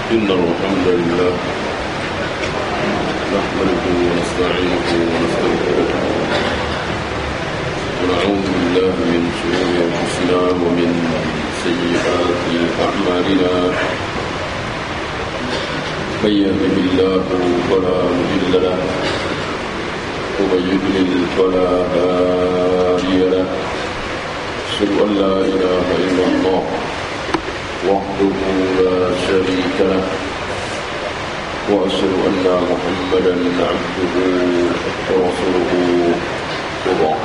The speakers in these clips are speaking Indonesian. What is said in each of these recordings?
إن الحمد لله نحمده ونستعينه ونستغفره ونعوذ بالله من شرور أنفسنا ومن سيئات أعمالنا من يهده الله فلا مضل له ومن يضلل فلا هادي له أشهد أن لا إله إلا الله وحده لا شريك له وأشهد أن محمدا عبده ورسوله وبعد.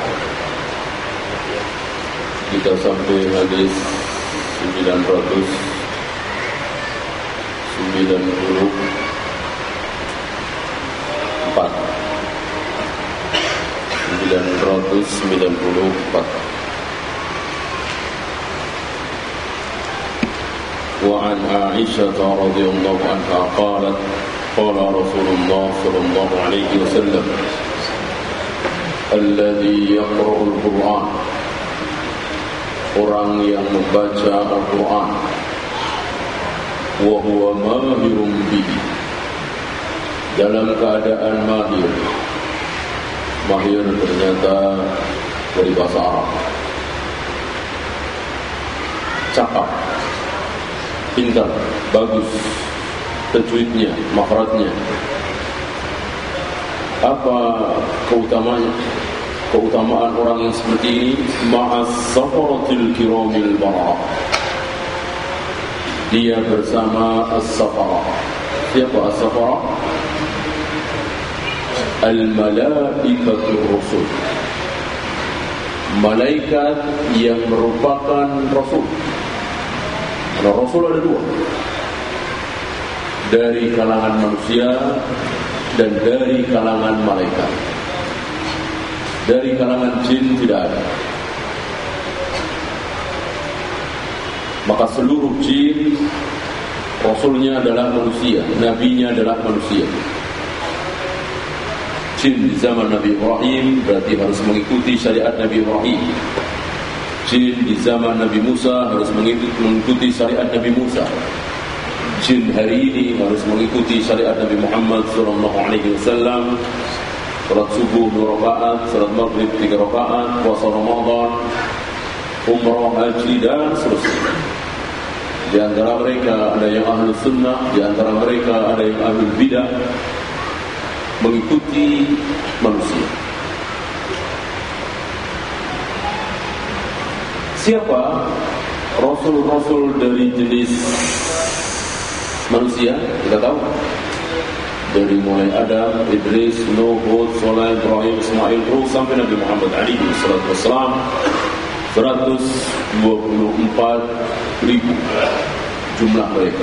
Kita sampai hadis 994. وعن عائشة رضي الله عنها قالت قال رسول الله صلى الله عليه وسلم الذي يقرأ القرآن orang yang membaca Al-Quran wa huwa mahirun bihi dalam keadaan mahir ternyata dari bahasa Arab, cakap, pintar, bagus tajwidnya, makhrajnya. Apa keutamanya? Keutamaan orang yang seperti ini ma'as safaratil kiramil barara. Dia bersama as-safara. Siapa as-safara? Al-malaikatur rusul. Malaikat yang merupakan rasul. Karena rasul ada dua, dari kalangan manusia dan dari kalangan malaikat. Dari kalangan jin tidak ada. Maka seluruh jin rasulnya adalah manusia, nabinya adalah manusia. Jin di zaman Nabi Ibrahim berarti harus mengikuti syariat Nabi Ibrahim. Jin di zaman Nabi Musa harus mengikuti syariat Nabi Musa. Jin hari ini harus mengikuti syariat Nabi Muhammad SAW. Salat subuh 2 rakaat, salat maghrib 3 rakaat, puasa Ramadan, umrah, haji dan seterusnya. Di antara mereka ada yang ahlu sunnah, di antara mereka ada yang ahlu bidah, mengikuti manusia. Siapa rasul-rasul dari jenis manusia? Kita tahu. Dari mulai Adam, Idris, Nuh, Hud, Saleh, Ibrahim, Ismail, terus sampai Nabi Muhammad alaihi wassalam. 124.000 jumlah mereka.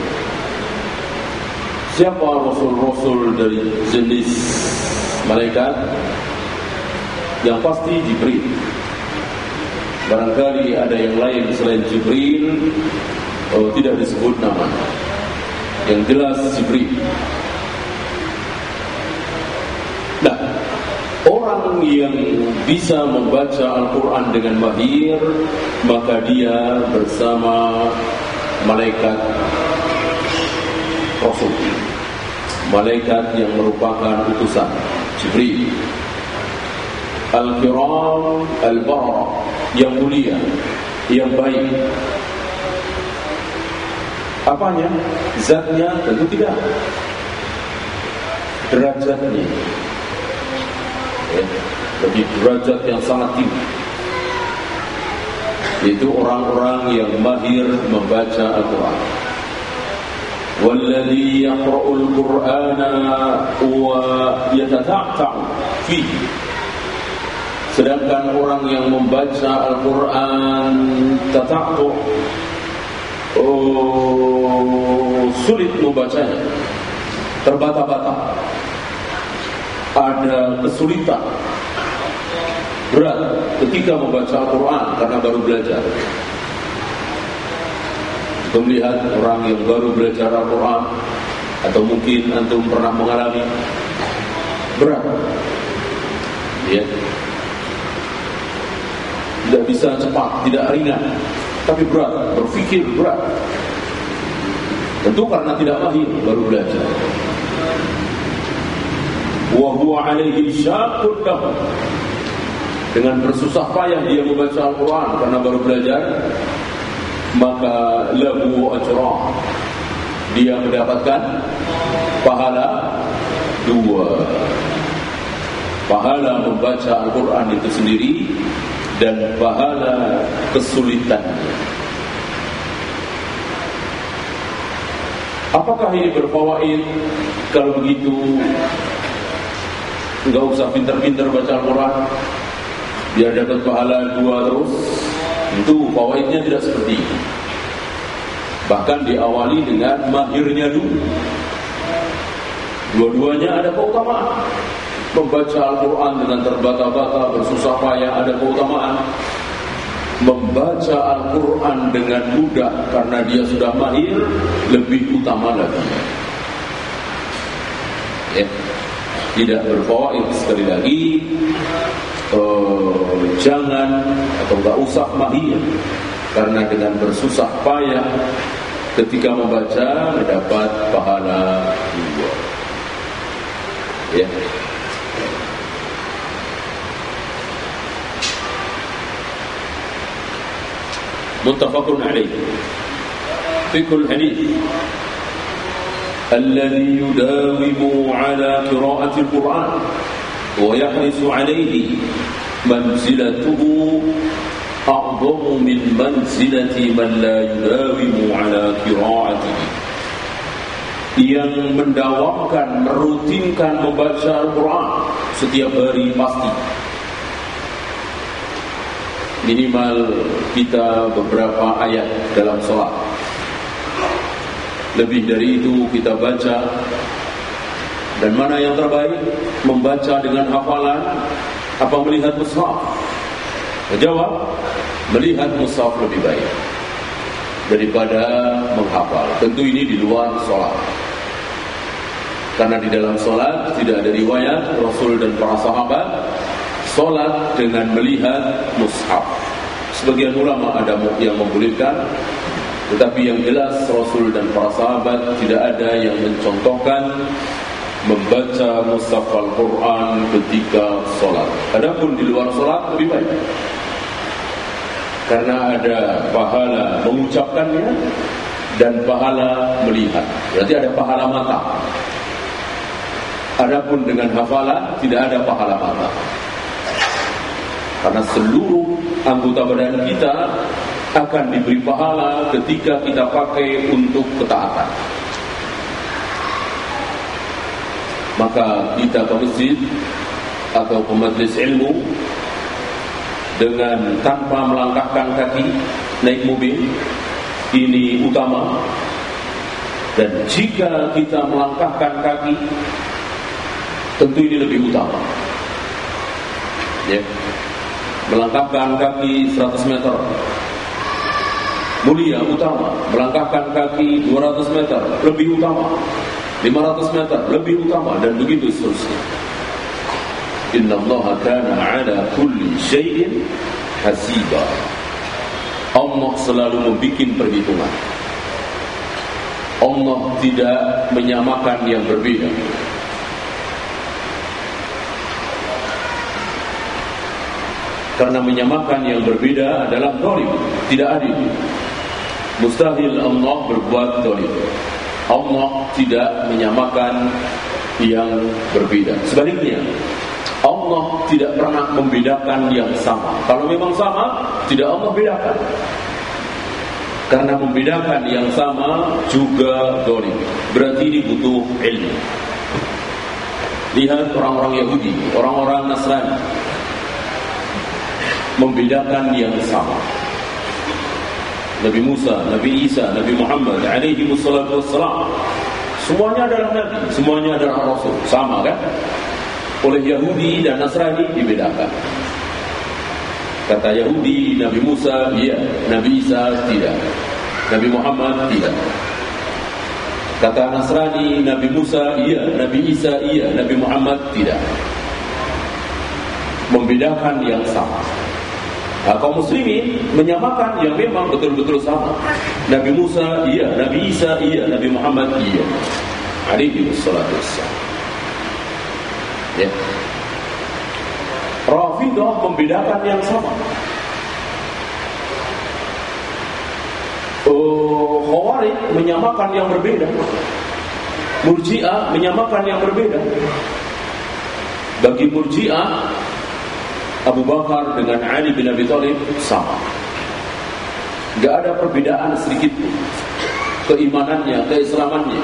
Siapa rasul-rasul dari jenis malaikat? Yang pasti Jibril. Barangkali ada yang lain selain Jibril, tidak disebut nama. Yang jelas Jibril. Nah, orang yang bisa membaca Al-Quran dengan mahir, maka dia bersama malaikat Rasul, malaikat yang merupakan utusan Jibril. Al-Kiram Al-Barara, yang mulia, yang baik. Apanya? Zatnya tentu tidak. Derajatnya, bagi derajat yang sangat tinggi, yaitu orang-orang yang mahir membaca Al-Quran. Walladhi yaqra'ul Qur'ana wa yatata'ta'u fihi. Sedangkan orang yang membaca Al-Quran tata'tu, sulit membacanya, terbata-bata, ada kesulitan, berat ketika membaca Al-Quran karena baru belajar. Kita melihat orang yang baru belajar Al-Quran, atau mungkin antum pernah mengalami, berat, ya, tidak bisa cepat, tidak ringan, tapi berat, berpikir berat. Tentu karena tidak mahir baru belajar. Wa huwa alaihi syaqqun lahu. Dengan bersusah payah dia membaca Al-Quran karena baru belajar, maka lahu ajra, dia mendapatkan pahala 2. Pahala membaca Al-Quran itu sendiri dan pahala kesulitannya. Apakah ini berfawaid? Kalau begitu enggak usah pintar-pintar baca Al-Quran biar dapat pahala 2 terus. Itu fawaidnya tidak seperti itu. Bahkan diawali dengan mahirnya dulu. Dua-duanya ada keutamaan. Membaca Al-Quran dengan terbata-bata, bersusah payah, ada keutamaan. Membaca Al-Quran dengan mudah karena dia sudah mahir, lebih utama lagi. Ya. Tidak berfawaid. Sekali lagi, jangan atau enggak usah mahir, karena dengan bersusah payah ketika membaca mendapat pahala 2. Ya. Muttafaqun alaih. Fiqhul hadis. Alladhi yudawimu ala qira'ati al-Qur'an wa yahrisu alaihi manzilatuhu a'zamu min manzilati man la yudawimu ala qira'atihi. Yang mendawamkan, merutinkan membaca Al-Quran setiap hari pasti, minimal kita beberapa ayat dalam sholat. Lebih dari itu kita baca. Dan mana yang terbaik? Membaca dengan hafalan apa melihat mushaf? Jawab, melihat mushaf lebih baik daripada menghafal. Tentu ini di luar sholat, karena di dalam sholat tidak ada riwayat Rasul dan para sahabat sholat dengan melihat mushaf. Sebagian ulama ada yang membolehkan, tetapi yang jelas Rasul dan para sahabat tidak ada yang mencontohkan membaca mushaf Al-Quran ketika sholat. Adapun di luar sholat lebih baik, karena ada pahala mengucapkannya dan pahala melihat. Berarti ada pahala mata. Adapun dengan hafalan tidak ada pahala mata, karena seluruh anggota badan kita akan diberi pahala ketika kita pakai untuk ketaatan. Maka kita ke masjid atau ke majelis ilmu dengan tanpa melangkahkan kaki, naik mobil, ini utama. Dan jika kita melangkahkan kaki, tentu ini lebih utama. Ya. Melangkahkan kaki 100 meter mulia, utama. Melangkahkan kaki 200 meter lebih utama. 500 meter lebih utama, dan begitu seterusnya. Innallaha kana 'ala kulli syai'in hasiba. Allah selalu membuat perhitungan. Allah tidak menyamakan yang berbeda. Karena menyamakan yang berbeda adalah zalim, tidak adil. Mustahil Allah berbuat zalim. Allah tidak menyamakan yang berbeda. Sebaliknya, Allah tidak pernah membedakan yang sama. Kalau memang sama, tidak Allah bedakan. Karena membedakan yang sama juga zalim. Berarti ini butuh ilmu. Lihat orang-orang Yahudi, orang-orang Nasrani, membedakan yang sama. Nabi Musa, Nabi Isa, Nabi Muhammad alaihi wassalatu wassalam, semuanya adalah Nabi, semuanya adalah Rasul. Sama kan? Oleh Yahudi dan Nasrani dibedakan. Kata Yahudi, Nabi Musa iya, Nabi Isa tidak, Nabi Muhammad tidak. Kata Nasrani, Nabi Musa iya, Nabi Isa iya, Nabi Muhammad tidak. Membedakan yang sama. Kaum muslimin menyamakan yang memang betul-betul sama. Nabi Musa iya, Nabi Isa iya, Nabi Muhammad iya. Alaihi wassalatu wassalam. Ya. Rafidah membedakan yang sama. Khawarij menyamakan yang berbeda. Murji'ah menyamakan yang berbeda. Bagi Murji'ah, Abu Bakar dengan Ali bin Abi Thalib sama. Gak ada perbedaan sedikit pun. Keimanannya, keislamannya.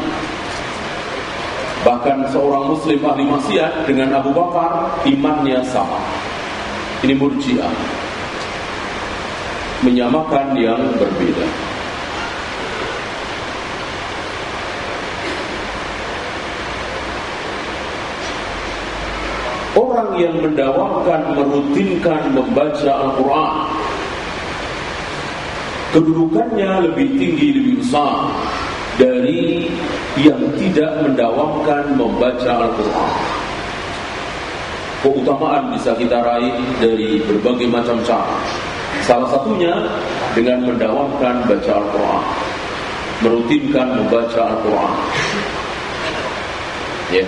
Bahkan seorang muslim ahli maksiat dengan Abu Bakar imannya sama. Ini Murji'ah, menyamakan yang berbeda. Orang yang mendawamkan, merutinkan membaca Al-Quran, kedudukannya lebih tinggi, lebih besar dari yang tidak mendawamkan membaca Al-Quran. Keutamaan bisa kita raih dari berbagai macam cara. Salah satunya dengan mendawamkan baca Al-Quran, merutinkan membaca Al-Quran. Ya.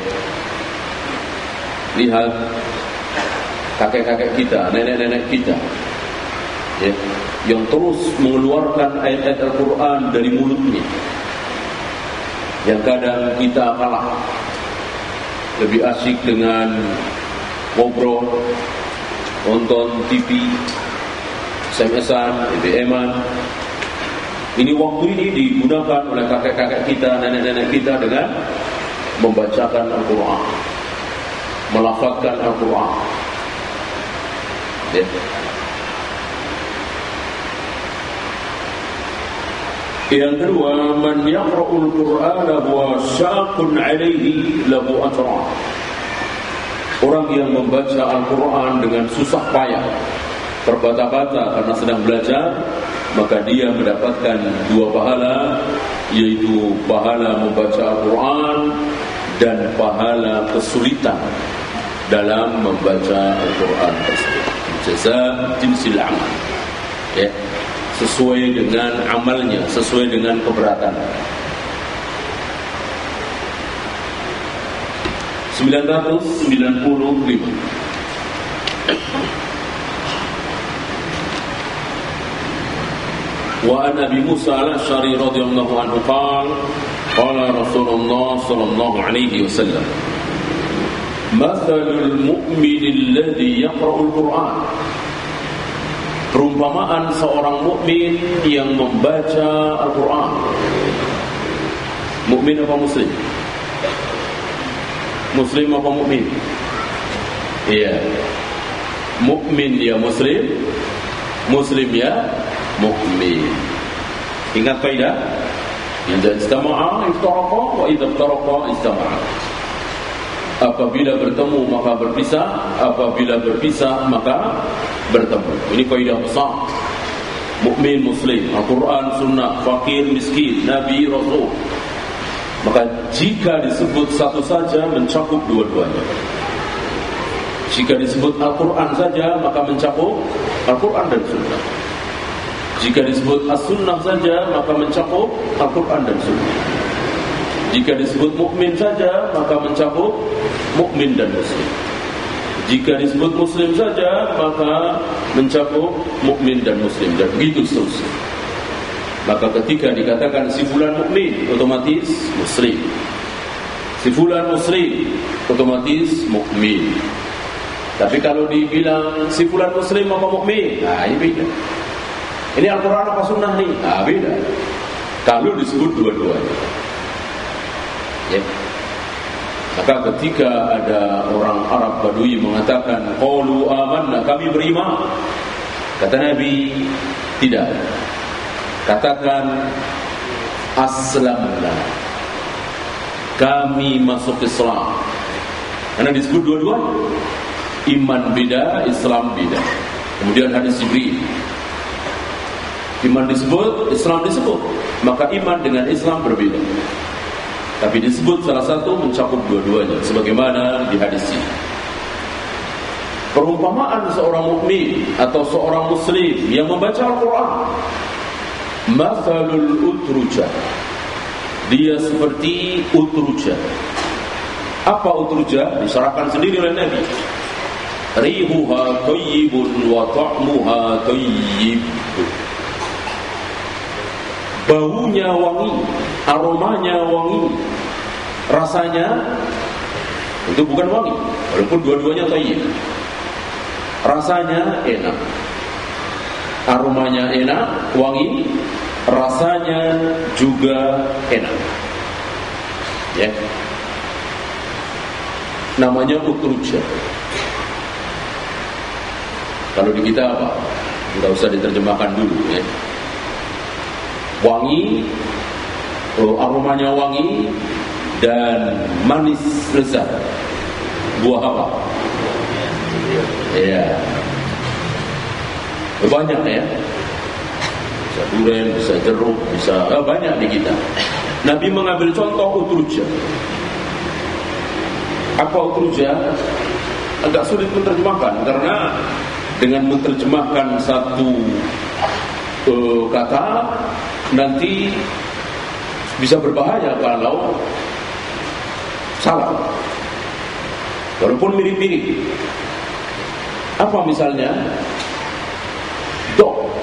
Lihat kakek-kakek kita, nenek-nenek kita, ya, yang terus mengeluarkan ayat-ayat Al-Quran dari mulutnya. Yang kadang kita kalah, lebih asyik dengan ngobrol, nonton TV, SMS-an, BBM-an. Ini waktu ini digunakan oleh kakek-kakek kita, nenek-nenek kita dengan membacakan Al-Quran, melafazkan Al-Quran. Ya. Yang kedua, man yaqra'ul Qur'ana wa syaqun 'alaihi lahu ajran. Orang yang membaca Al-Quran dengan susah payah, terbata-bata karena sedang belajar, maka dia mendapatkan dua pahala, yaitu pahala membaca Al-Quran dan pahala kesulitan dalam membaca Al-Quran tersebut. Jazaa jinsil amal, ya, sesuai dengan amalnya, sesuai dengan keberatan. 995. Wa an Abi Musa al-Asy'ari radhiyallahu anhu qala Rasulullah sallallahu alaihi wasallam, mathalul mu'min alladhi yaqra'ul Qur'an. Perumpamaan seorang mukmin yang membaca Al-Quran. Mukmin apa muslim? Muslim apa mukmin? Iya. Mukmin ya muslim, muslim ya mukmin. Ingat kaidah? Idza istama'a iftaraqa wa idza iftaraqa istama'a. Apabila bertemu maka berpisah, apabila berpisah maka bertemu. Ini kaidah besar. Mukmin, muslim, Al-Quran, sunnah, fakir, miskin, nabi, rasul. Maka jika disebut satu saja mencakup dua-duanya. Jika disebut Al-Quran saja maka mencakup Al-Quran dan sunnah. Jika disebut as-sunnah saja maka mencakup Al-Quran dan sunnah. Jika disebut mukmin saja maka mencakup mukmin dan muslim. Jika disebut muslim saja maka mencakup mukmin dan muslim, dan begitu seterusnya. Maka ketika dikatakan si fulan mukmin, otomatis muslim. Si fulan muslim, otomatis mukmin. Tapi kalau dibilang si fulan muslim apa mukmin, nah ini beda. Ini Al-Quran apa sunnah nih? Nah beda. Kalau disebut dua-duanya, ya. Maka ketika ada orang Arab Badui mengatakan qalu amanna, kami beriman, kata Nabi, tidak. Katakan aslamna, kami masuk Islam. Karena disebut dua-duanya. Iman beda, Islam beda. Kemudian hadis Jibril, iman disebut, Islam disebut, maka iman dengan Islam berbeda. Tapi disebut salah satu mencakup dua-duanya, sebagaimana di hadis ini. Perumpamaan seorang mukmin atau seorang muslim yang membaca Al-Quran, mathalul utrujah, dia seperti utrujah. Apa utrujah? Diserahkan sendiri oleh Nabi. Rihuha thayyibun wa ta'muha thayyib. Baunya wangi, aromanya wangi, rasanya itu bukan wangi, walaupun dua-duanya thayyib. Rasanya enak, aromanya enak, wangi, rasanya juga enak. Ya, namanya utrujah. Kalau di kita apa? Nggak usah diterjemahkan dulu ya. Wangi, aromanya wangi dan manis lezat. Buah apa? Ya, banyak ya. Bisa durian, bisa jeruk, bisa banyak di kita. Nabi mengambil contoh utrujah. Apa utrujah? Agak sulit menerjemahkan karena dengan menerjemahkan satu kata nanti bisa berbahaya kalau salah. Walaupun mirip-mirip. Apa misalnya? Dog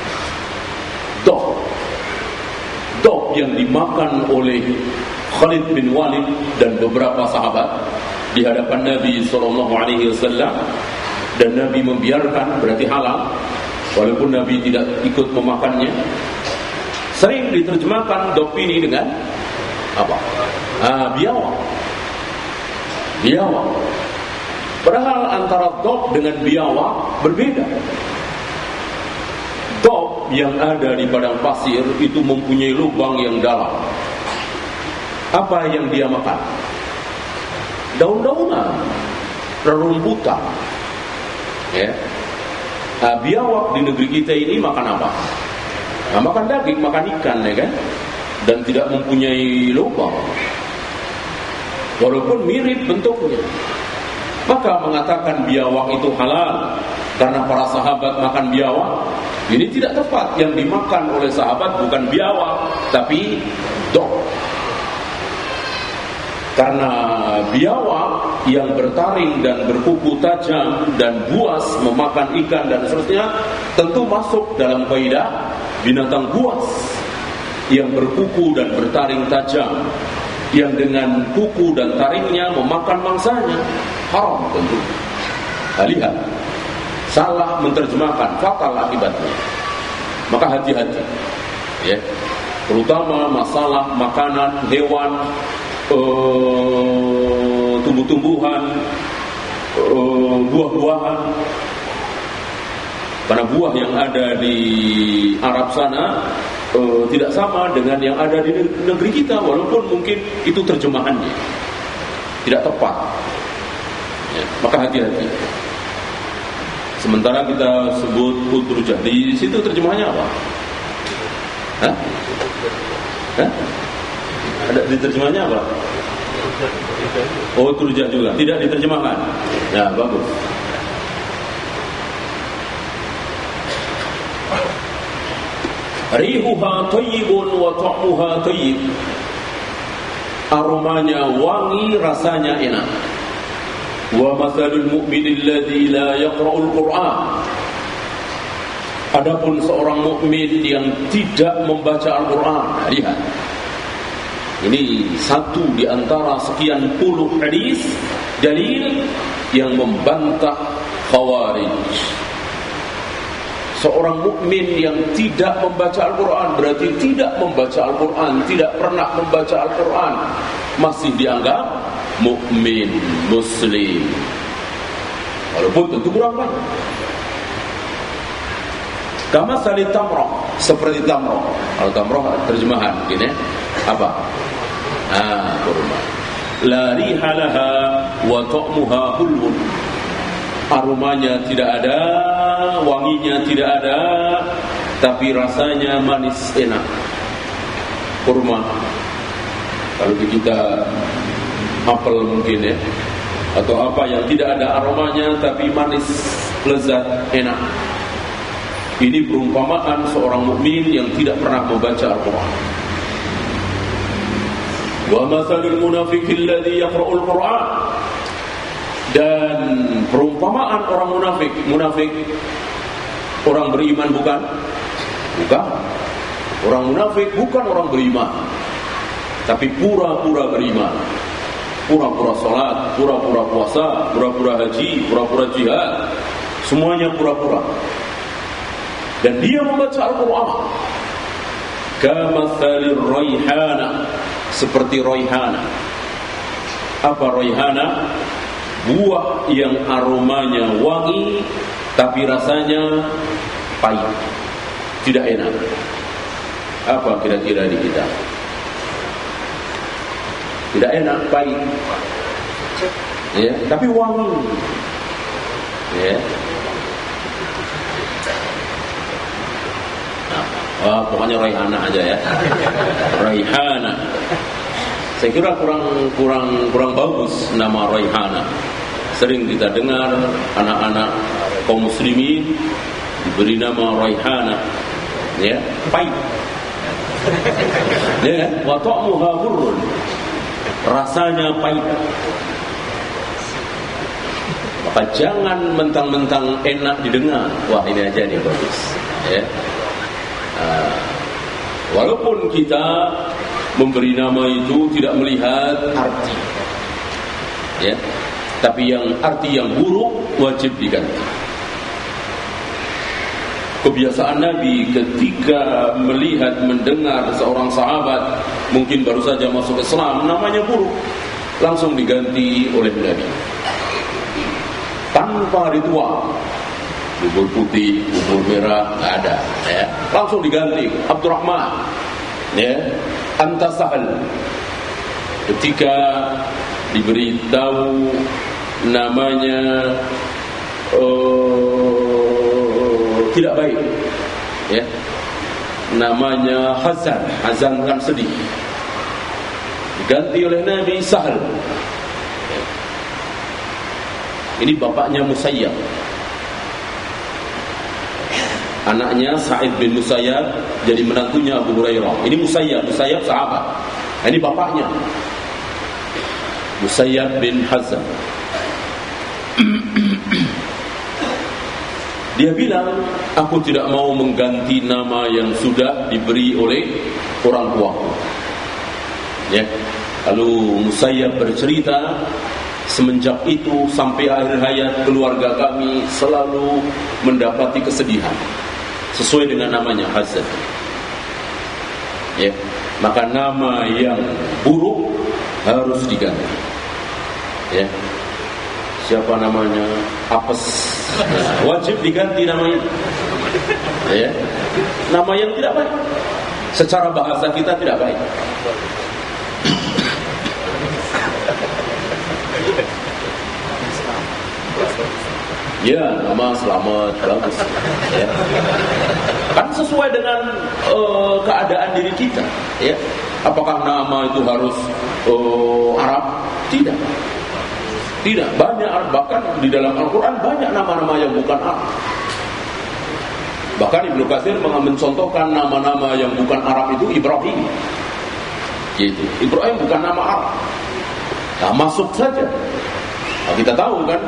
yang dimakan oleh Khalid bin Walid dan beberapa sahabat di hadapan Nabi SAW, dan Nabi membiarkan, berarti halal, walaupun Nabi tidak ikut memakannya. Sering diterjemahkan dog ini dengan apa? Biawak. Padahal antara dog dengan biawak berbeda. Dog yang ada di padang pasir itu mempunyai lubang yang dalam. Apa yang dia makan? Daun-daunan, rerumputan. Ya. Biawak di negeri kita ini makan apa? Makan daging, makan ikan, ya kan? Dan tidak mempunyai lubang. Walaupun mirip bentuknya. Maka mengatakan biawak itu halal karena para sahabat makan biawak, ini tidak tepat. Yang dimakan oleh sahabat bukan biawak, tapi dog. Karena biawak yang bertaring dan berkuku tajam dan buas memakan ikan dan seterusnya, tentu masuk dalam kaidah binatang buas yang berkuku dan bertaring tajam, yang dengan kuku dan taringnya memakan mangsanya, haram tentu. Lihat, salah menerjemahkan, fatal akibatnya. Maka hati-hati, ya. Terutama masalah makanan hewan, tumbuh-tumbuhan, buah-buahan. Karena buah yang ada di Arab sana tidak sama dengan yang ada di negeri kita, walaupun mungkin itu terjemahannya tidak tepat. Ya, maka hati-hati. Sementara kita sebut utrujah, di situ terjemahannya apa? Hah? Ada diterjemahnya apa? Oh, utrujah juga. Tidak diterjemahkan. Ya, bagus. Rihuha thayyibun wa ta'muha thayyib. Aromanya wangi, rasanya enak. Wa mathalul mu'min alladhi la yaqra'ul Qur'an. Adapun seorang mukmin yang tidak membaca Al-Qur'an, lihat. Ini satu di antara sekian puluh hadis dalil yang membantah Khawarij. Seorang mukmin yang tidak membaca Al-Quran berarti tidak membaca Al-Quran, tidak pernah membaca Al-Quran, masih dianggap mukmin muslim, walaupun tentu kurang banyak. Kama salit tamroh, seperti tamroh. Kalau tamroh terjemahan gini, apa? Kurma. La riha laha wa ta'muha hulwun. Aromanya tidak ada, wanginya tidak ada, tapi rasanya manis enak. Kurma. Kalau di kita apel mungkin ya, atau apa yang tidak ada aromanya tapi manis, lezat, enak. Ini perumpamaan seorang mukmin yang tidak pernah membaca Al-Quran. Wa mathalul munafiqil ladzi yaqra'ul Qur'an. Dan perumpamaan orang munafik orang beriman bukan? Bukan. Orang munafik bukan orang beriman, tapi pura-pura beriman. Pura-pura salat, pura-pura puasa, pura-pura haji, pura-pura jihad. Semuanya pura-pura. Dan dia membaca Al-Quran. Kamathalir raihana, seperti raihana. Apa raihana? Buah yang aromanya wangi tapi rasanya pahit, tidak enak. Apa kira-kira di kita? Tidak enak, pahit, ya, tapi wangi, ya. Pokoknya raihana aja ya. Raihana. Saya kira kurang bagus nama raihana. Sering kita dengar anak-anak kaum muslimin diberi nama raihana, ya, pahit. Ya, wa ta'muha murrun. Rasanya pahit. Maka jangan mentang-mentang enak didengar. Wah, ini aja nih bagus, ya. Walaupun kita memberi nama itu tidak melihat arti, ya, tapi yang arti yang buruk wajib diganti. Kebiasaan Nabi ketika melihat mendengar seorang sahabat mungkin baru saja masuk Islam namanya buruk, langsung diganti oleh Nabi tanpa ritual. Bubur putih, bubur merah, nggak ada, ya. Langsung diganti Abdurrahman, ya, anta Sahal. Ketika diberitahu namanya tidak baik, ya, namanya Hazan kan sedih, diganti oleh Nabi Sahal. Ini bapaknya Musayyab. Anaknya Sa'id bin Musayyab jadi menantunya Abu Hurairah. Ini Musayyab sahabat. Ini bapaknya Musayyab bin Hazan. Dia bilang, aku tidak mau mengganti nama yang sudah diberi oleh orang tuaku, ya. Lalu Musayyab bercerita, semenjak itu sampai akhir hayat keluarga kami selalu mendapati kesedihan sesuai dengan namanya Hazan, ya. Maka nama yang buruk harus diganti, ya. Siapa namanya? Apes, wajib diganti namanya, ya. Nama yang tidak baik, secara bahasa kita tidak baik. Ya, nama Selamat, bagus, ya. Kan sesuai dengan keadaan diri kita, ya. Apakah nama itu harus Arab? Tidak. Banyak, bahkan di dalam Al-Quran banyak nama-nama yang bukan Arab. Bahkan Ibnu Katsir mencontohkan nama-nama yang bukan Arab itu Ibrahim, gitu. Ibrahim bukan nama Arab. Nah, masuk saja. Nah, kita tahu kan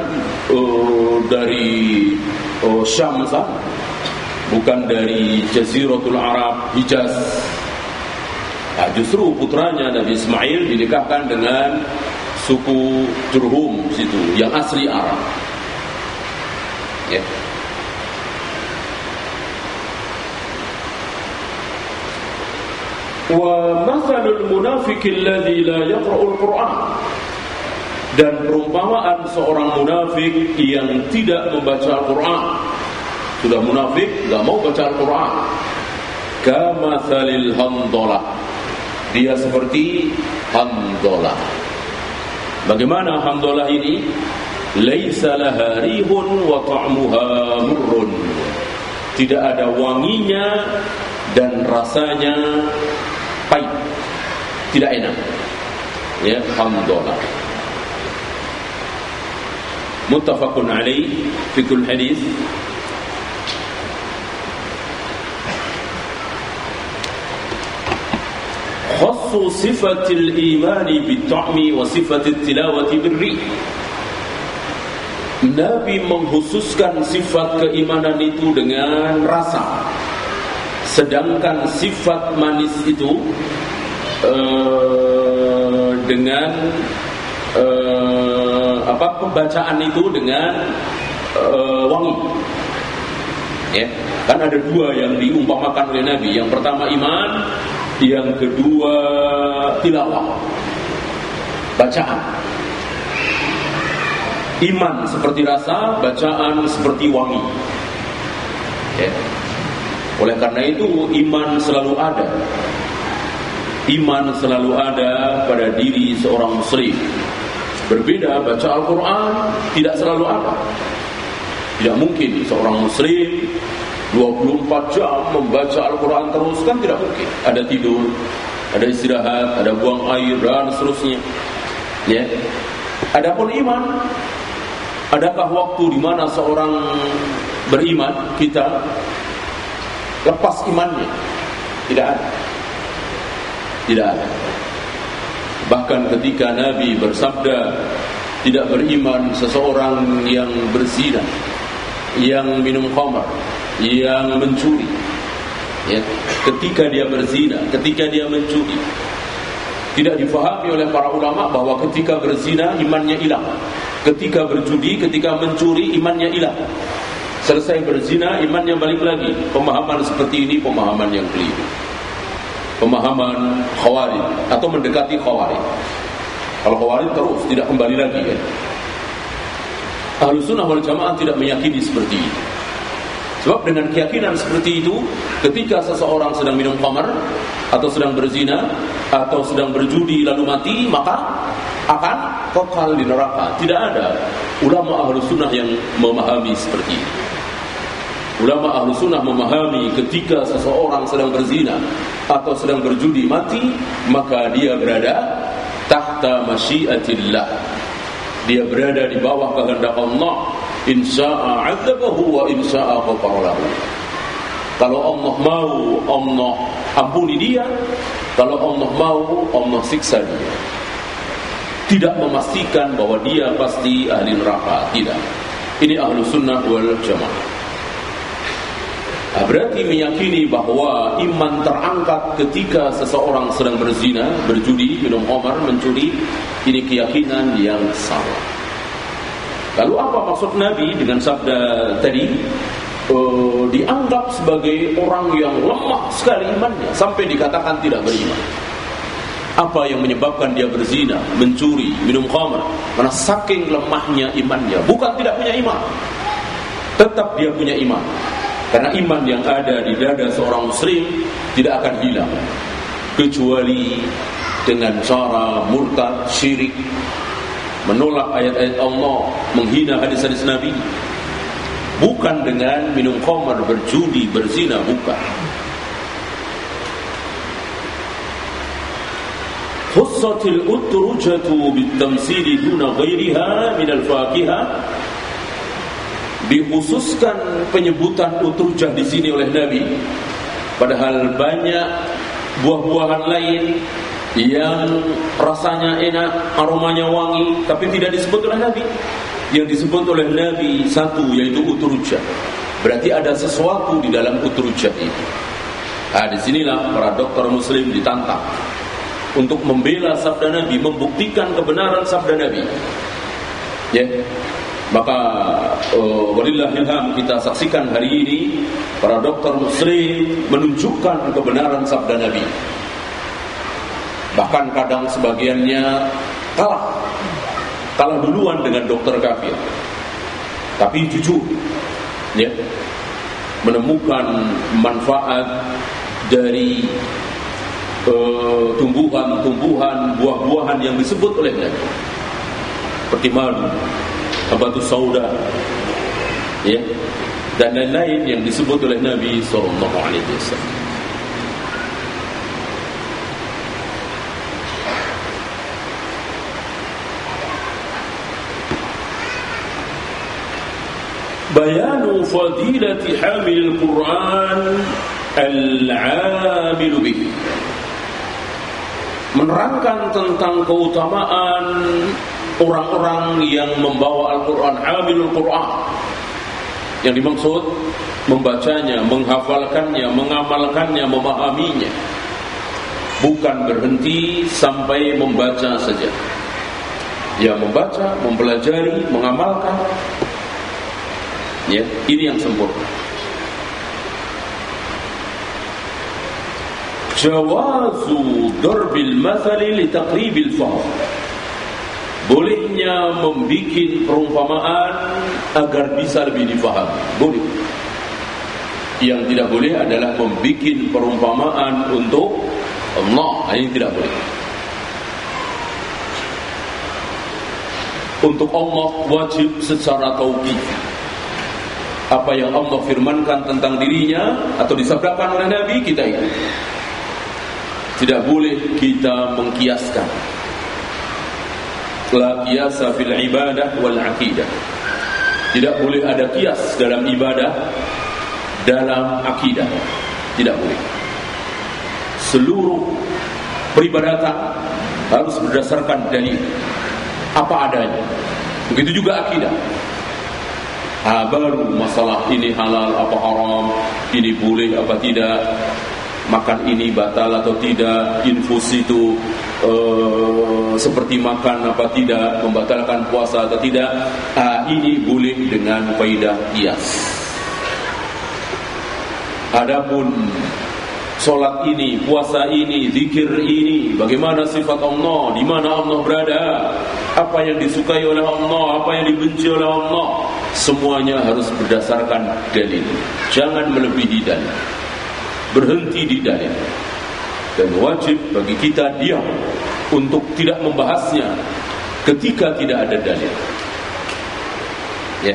dari Syam sana, bukan dari Jaziratul Arab, Hijaz. Nah, justru putranya Nabi Ismail dinikahkan dengan suku Jurhum situ, yang asli Arab, ya. Wa mathalul munafiqil ladzi la yaqra'ul Qur'an. Dan perumpamaan seorang munafik yang tidak membaca Al-Quran. Sudah munafik, gak mau baca Al-Quran. Kamathalil handolah. Dia seperti handolah. Bagaimana handolah ini? Laisa laha rihun wa ta'muha murrun. Tidak ada wanginya dan rasanya pahit, tidak enak, ya, handolah. muttafaqun alaih fikul hadis. Khassu sifatil imani bit-ta'mi wa sifatit tilawati birri. Nabi mengkhususkan sifat keimanan itu dengan rasa, sedangkan sifat manis itu dengan pembacaan itu dengan wangi. Ya, kan ada dua yang diumpamakan oleh Nabi. Yang pertama iman, yang kedua tilawah, bacaan. Iman seperti rasa, bacaan seperti wangi. Ya. Oleh karena itu iman selalu ada. Iman selalu ada pada diri seorang muslim. Berbeda baca Al-Quran tidak selalu ada. Tidak mungkin seorang muslim 24 jam membaca Al-Quran terus, kan tidak mungkin. Ada tidur, ada istirahat, ada buang air dan seterusnya. Ya. Adapun iman, adakah waktu di mana seorang beriman kita lepas imannya? Tidak ada. Tidak ada. Bahkan ketika Nabi bersabda, tidak beriman seseorang yang berzina, yang minum khamar, yang mencuri. Ya, ketika dia berzina, ketika dia mencuri, tidak difahami oleh para ulama bahwa ketika berzina imannya hilang. Ketika berjudi, ketika mencuri imannya hilang. Selesai berzina imannya balik lagi. Pemahaman seperti ini pemahaman yang keliru. Pemahaman Khawarij atau mendekati Khawarij. Kalau Khawarij terus tidak kembali lagi kan. Ahlus Sunnah wal Jamaah tidak meyakini seperti itu. Sebab dengan keyakinan seperti itu, ketika seseorang sedang minum khamar atau sedang berzina atau sedang berjudi lalu mati, maka akan kekal di neraka. Tidak ada ulama Ahlus Sunnah yang memahami seperti itu. Ulama Ahlus Sunnah memahami ketika seseorang sedang berzina atau sedang berjudi mati, maka dia berada tahta masyiatillah. Dia berada di bawah kehendak Allah. Insya'a 'adzabahu wa insya'a ghafara lahu. Kalau Allah mau, Allah ampuni dia. Kalau Allah mau, Allah siksa dia. Tidak memastikan bahwa dia pasti ahli neraka. Tidak. Ini Ahlus Sunnah wal Jamaah. Berarti meyakini bahwa iman terangkat ketika seseorang sedang berzina, berjudi, minum khamar, mencuri. Ini keyakinan yang salah. Lalu apa maksud Nabi dengan sabda tadi? Dianggap sebagai orang yang lemah sekali imannya, sampai dikatakan tidak beriman. Apa yang menyebabkan dia berzina, mencuri, minum khamar? Karena saking lemahnya imannya. Bukan tidak punya iman, tetap dia punya iman. Karena iman yang ada di dada seorang muslim tidak akan hilang, kecuali dengan cara murtad, syirik, menolak ayat-ayat Allah, menghina hadis-hadis Nabi. Bukan dengan minum khamar, berjudi, berzina, bukan. Khussatil utrujatu bitamsili duna ghairiha minal fakihah. Dikhususkan penyebutan utrujah di sini oleh Nabi, padahal banyak buah-buahan lain yang rasanya enak, aromanya wangi, tapi tidak disebut oleh Nabi. Yang disebut oleh Nabi satu, yaitu utrujah. Berarti ada sesuatu di dalam utrujah itu. Disinilah para dokter muslim ditantang untuk membela sabda Nabi, membuktikan kebenaran sabda Nabi. Ya. Maka walillahilham, kita saksikan hari ini para dokter muslim menunjukkan kebenaran sabda Nabi. Bahkan kadang sebagiannya kalah duluan dengan dokter kafir. Tapi jujur, ya, menemukan manfaat dari tumbuhan-tumbuhan, buah-buahan yang disebut oleh Nabi, seperti madu, habatus sauda, ya, dan lain-lain yang disebut oleh Nabi sallallahu alaihi wasallam. bayanu fadilati hamil Quran al-'amil bih, menerangkan tentang keutamaan orang-orang yang membawa Al-Quran, hamilul Quran. Yang dimaksud membacanya, menghafalkannya, mengamalkannya, memahaminya. Bukan berhenti sampai membaca saja. Ya, membaca, mempelajari, mengamalkan. Ya, ini yang sempurna. Jawazu darbil mathali li taqribil fahm. Bolehnya membikin perumpamaan agar bisa lebih difahami. Boleh. Yang tidak boleh adalah membikin perumpamaan untuk Allah. Ini tidak boleh. Untuk Allah wajib secara tauqif. Apa yang Allah firmankan tentang dirinya atau disabdakan oleh Nabi, kita ikut. Tidak boleh kita mengkiaskan. La qiyasa fil ibadah wal aqidah. Tidak boleh ada kias dalam ibadah, dalam akidah. Tidak boleh. Seluruh peribadatan harus berdasarkan dalil, apa adanya. Begitu juga akidah. Baru masalah ini halal apa haram, ini boleh apa tidak, makan ini batal atau tidak, infus itu seperti makan apa tidak, membatalkan puasa atau tidak. Ini boleh dengan kaidah qiyas. Adapun solat ini, puasa ini, zikir ini, bagaimana sifat Allah, di mana Allah berada, apa yang disukai oleh Allah, apa yang dibenci oleh Allah, semuanya harus berdasarkan dalil. Jangan melebihi dalil, berhenti di dalil. Dan wajib bagi kita diam untuk tidak membahasnya ketika tidak ada dalil. Ya.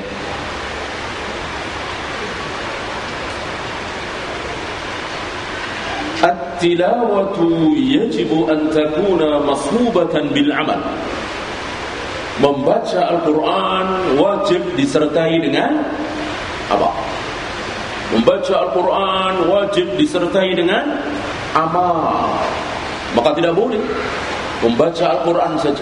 At-tilawatu yajibu an takuna mashubatan bil amal. Membaca Al-Quran wajib disertai dengan apa? Membaca Al-Quran wajib disertai dengan amal. Maka tidak boleh membaca Al-Quran saja.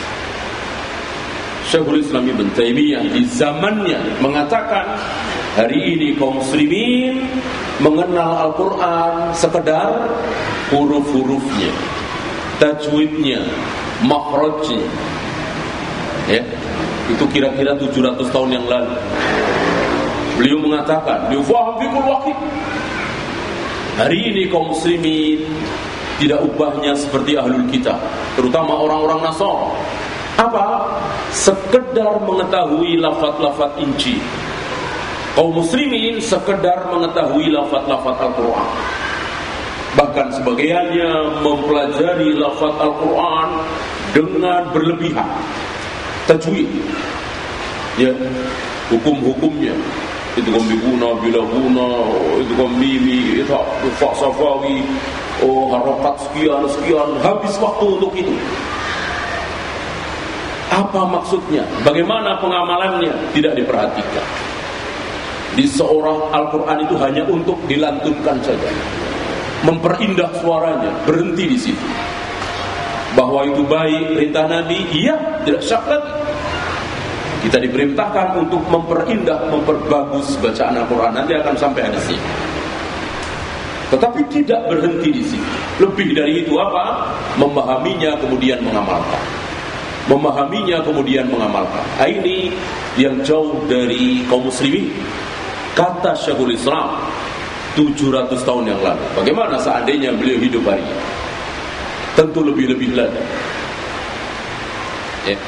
Syekhul Islam Ibn Taimiyah di zamannya mengatakan, hari ini kaum muslimin mengenal Al-Quran sekedar huruf-hurufnya, tajwidnya, makhrajnya. Ya, itu kira-kira 700 tahun yang lalu. Beliau mengatakan, beliau faham fikul waqi'. Hari ini kaum muslimin tidak ubahnya seperti ahlul kitab, terutama orang-orang Nasara. Apa? Sekedar mengetahui lafaz-lafaz Injil. Kaum muslimin sekedar mengetahui lafaz-lafaz Al-Quran. Bahkan sebagiannya mempelajari lafaz Al-Quran dengan berlebihan. Tajwid, ya, hukum-hukumnya. Itu kan biguna, bila guna, itu kan mimi, itu faksafawi, harokat sekian, habis waktu untuk itu. Apa maksudnya? Bagaimana pengamalannya? Tidak diperhatikan. Di seorang Al-Quran itu hanya untuk dilantunkan saja, memperindah suaranya, berhenti di situ. Bahwa itu baik, perintah Nabi, iya, tidak syak lagi. Kita diperintahkan untuk memperindah, memperbagus bacaan Al-Quran. Nanti akan sampai hadis ini. Tetapi tidak berhenti di situ. Lebih dari itu apa? Memahaminya kemudian mengamalkan. Memahaminya kemudian mengamalkan. Ini yang jauh dari kaum muslimin. Kata Syekhul Islam 700 tahun yang lalu. Bagaimana seandainya beliau hidup hari ini? Tentu lebih-lebih lagi. Ya.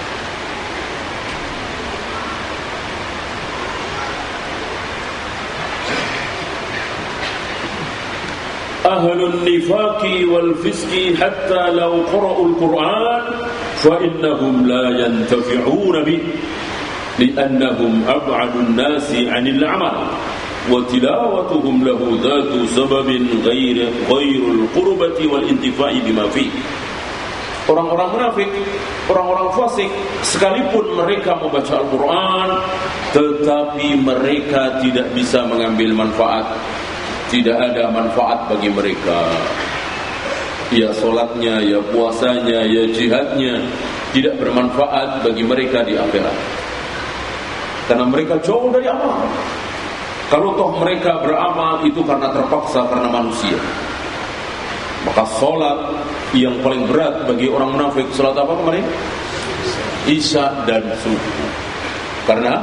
Ahlun nifaqi wal fisqi hatta law qara'ul Qur'an fa innahum la yantafi'una bih li'annahum ab'adun nasi 'anil 'amal wa tilawatuhum lahu dhatu sababin ghairul qurbati wal intifa'i bima fi. Orang-orang munafik, orang-orang fasik, sekalipun mereka membaca Al-Quran, tetapi mereka tidak bisa mengambil manfaat. Tidak ada manfaat bagi mereka. Ya solatnya, ya puasanya, ya jihadnya tidak bermanfaat bagi mereka di akhirat. Karena mereka jauh dari amal. Kalau toh mereka beramal itu karena terpaksa, karena manusia. Maka solat yang paling berat bagi orang munafik, solat apa kemarin? Isya dan subuh. Karena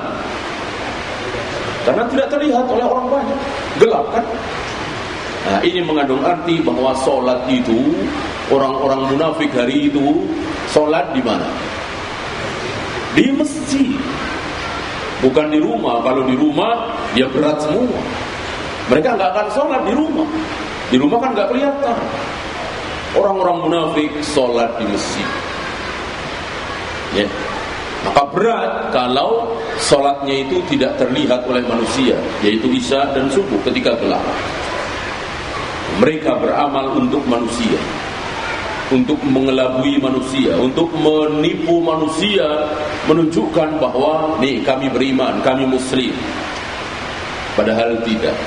tidak terlihat oleh orang banyak, gelap kan? Nah, ini mengandung arti bahwa solat itu, orang-orang munafik hari itu solat di mana? Di masjid, bukan di rumah. Kalau di rumah dia berat semua. Mereka nggak akan solat di rumah. Di rumah kan nggak kelihatan. Orang-orang munafik solat di masjid. Ya. Maka berat kalau solatnya itu tidak terlihat oleh manusia, yaitu isya dan subuh ketika gelap. Mereka beramal untuk manusia, untuk mengelabui manusia, untuk menipu manusia, menunjukkan bahwa nih kami beriman, kami muslim. Padahal tidak.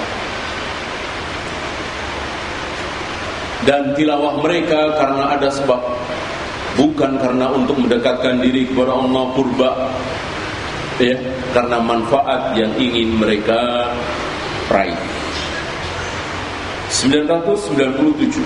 Dan tilawah mereka karena ada sebab, bukan karena untuk mendekatkan diri kepada Allah qurba, ya, karena manfaat yang ingin mereka raih. 996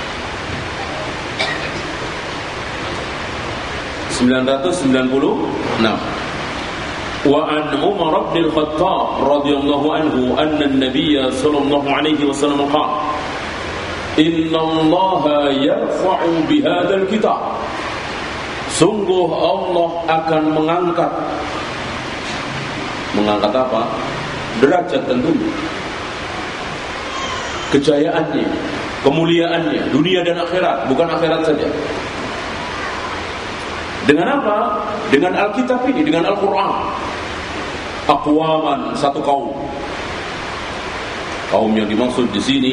wa an Umar bin Khattab radhiyallahu anhu anna an-nabiy sallallahu alaihi wasallam qala inna Allah yarfa'u bihadzal kitab. Sungguh Allah akan mengangkat apa? Derajat tentunya, kejayaannya, kemuliaannya, dunia dan akhirat, bukan akhirat saja. Dengan apa? Dengan Alkitab ini, dengan Al-Quran. Aqwaman, satu kaum. Kaum yang dimaksud di sini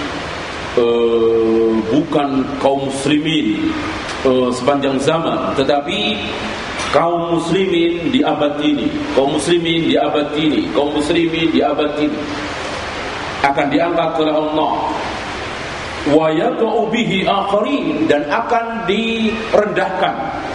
bukan kaum muslimin sepanjang zaman, tetapi kaum muslimin di abad ini, kaum muslimin di abad ini, kaum muslimin di abad ini akan diangkat oleh Allah. Wa yaqa'u bihi akharin, dan akan direndahkan.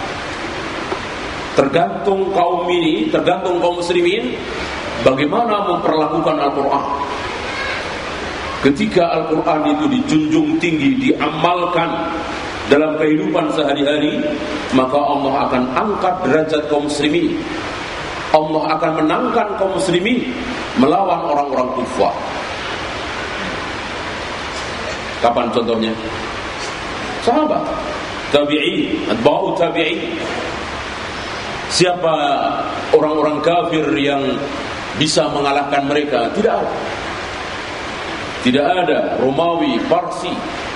Tergantung kaum ini, tergantung kaum muslimin bagaimana memperlakukan Al-Quran. Ketika Al-Quran itu dijunjung tinggi, diamalkan dalam kehidupan sehari-hari, maka Allah akan angkat derajat kaum muslimin. Allah akan menangkan kaum muslimin melawan orang-orang kufar. Kapan contohnya? Sahabat, tabi'in, atba'u tabi'in. Siapa orang-orang kafir yang bisa mengalahkan mereka? Tidak ada. Tidak ada Romawi, Parsi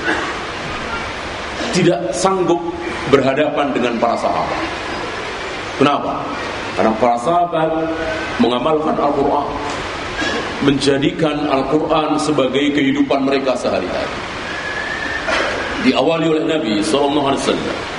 tidak sanggup berhadapan dengan para sahabat. Kenapa? Karena para sahabat mengamalkan Al-Quran, menjadikan Al-Quran sebagai kehidupan mereka sehari-hari. Diawali oleh Nabi SAW.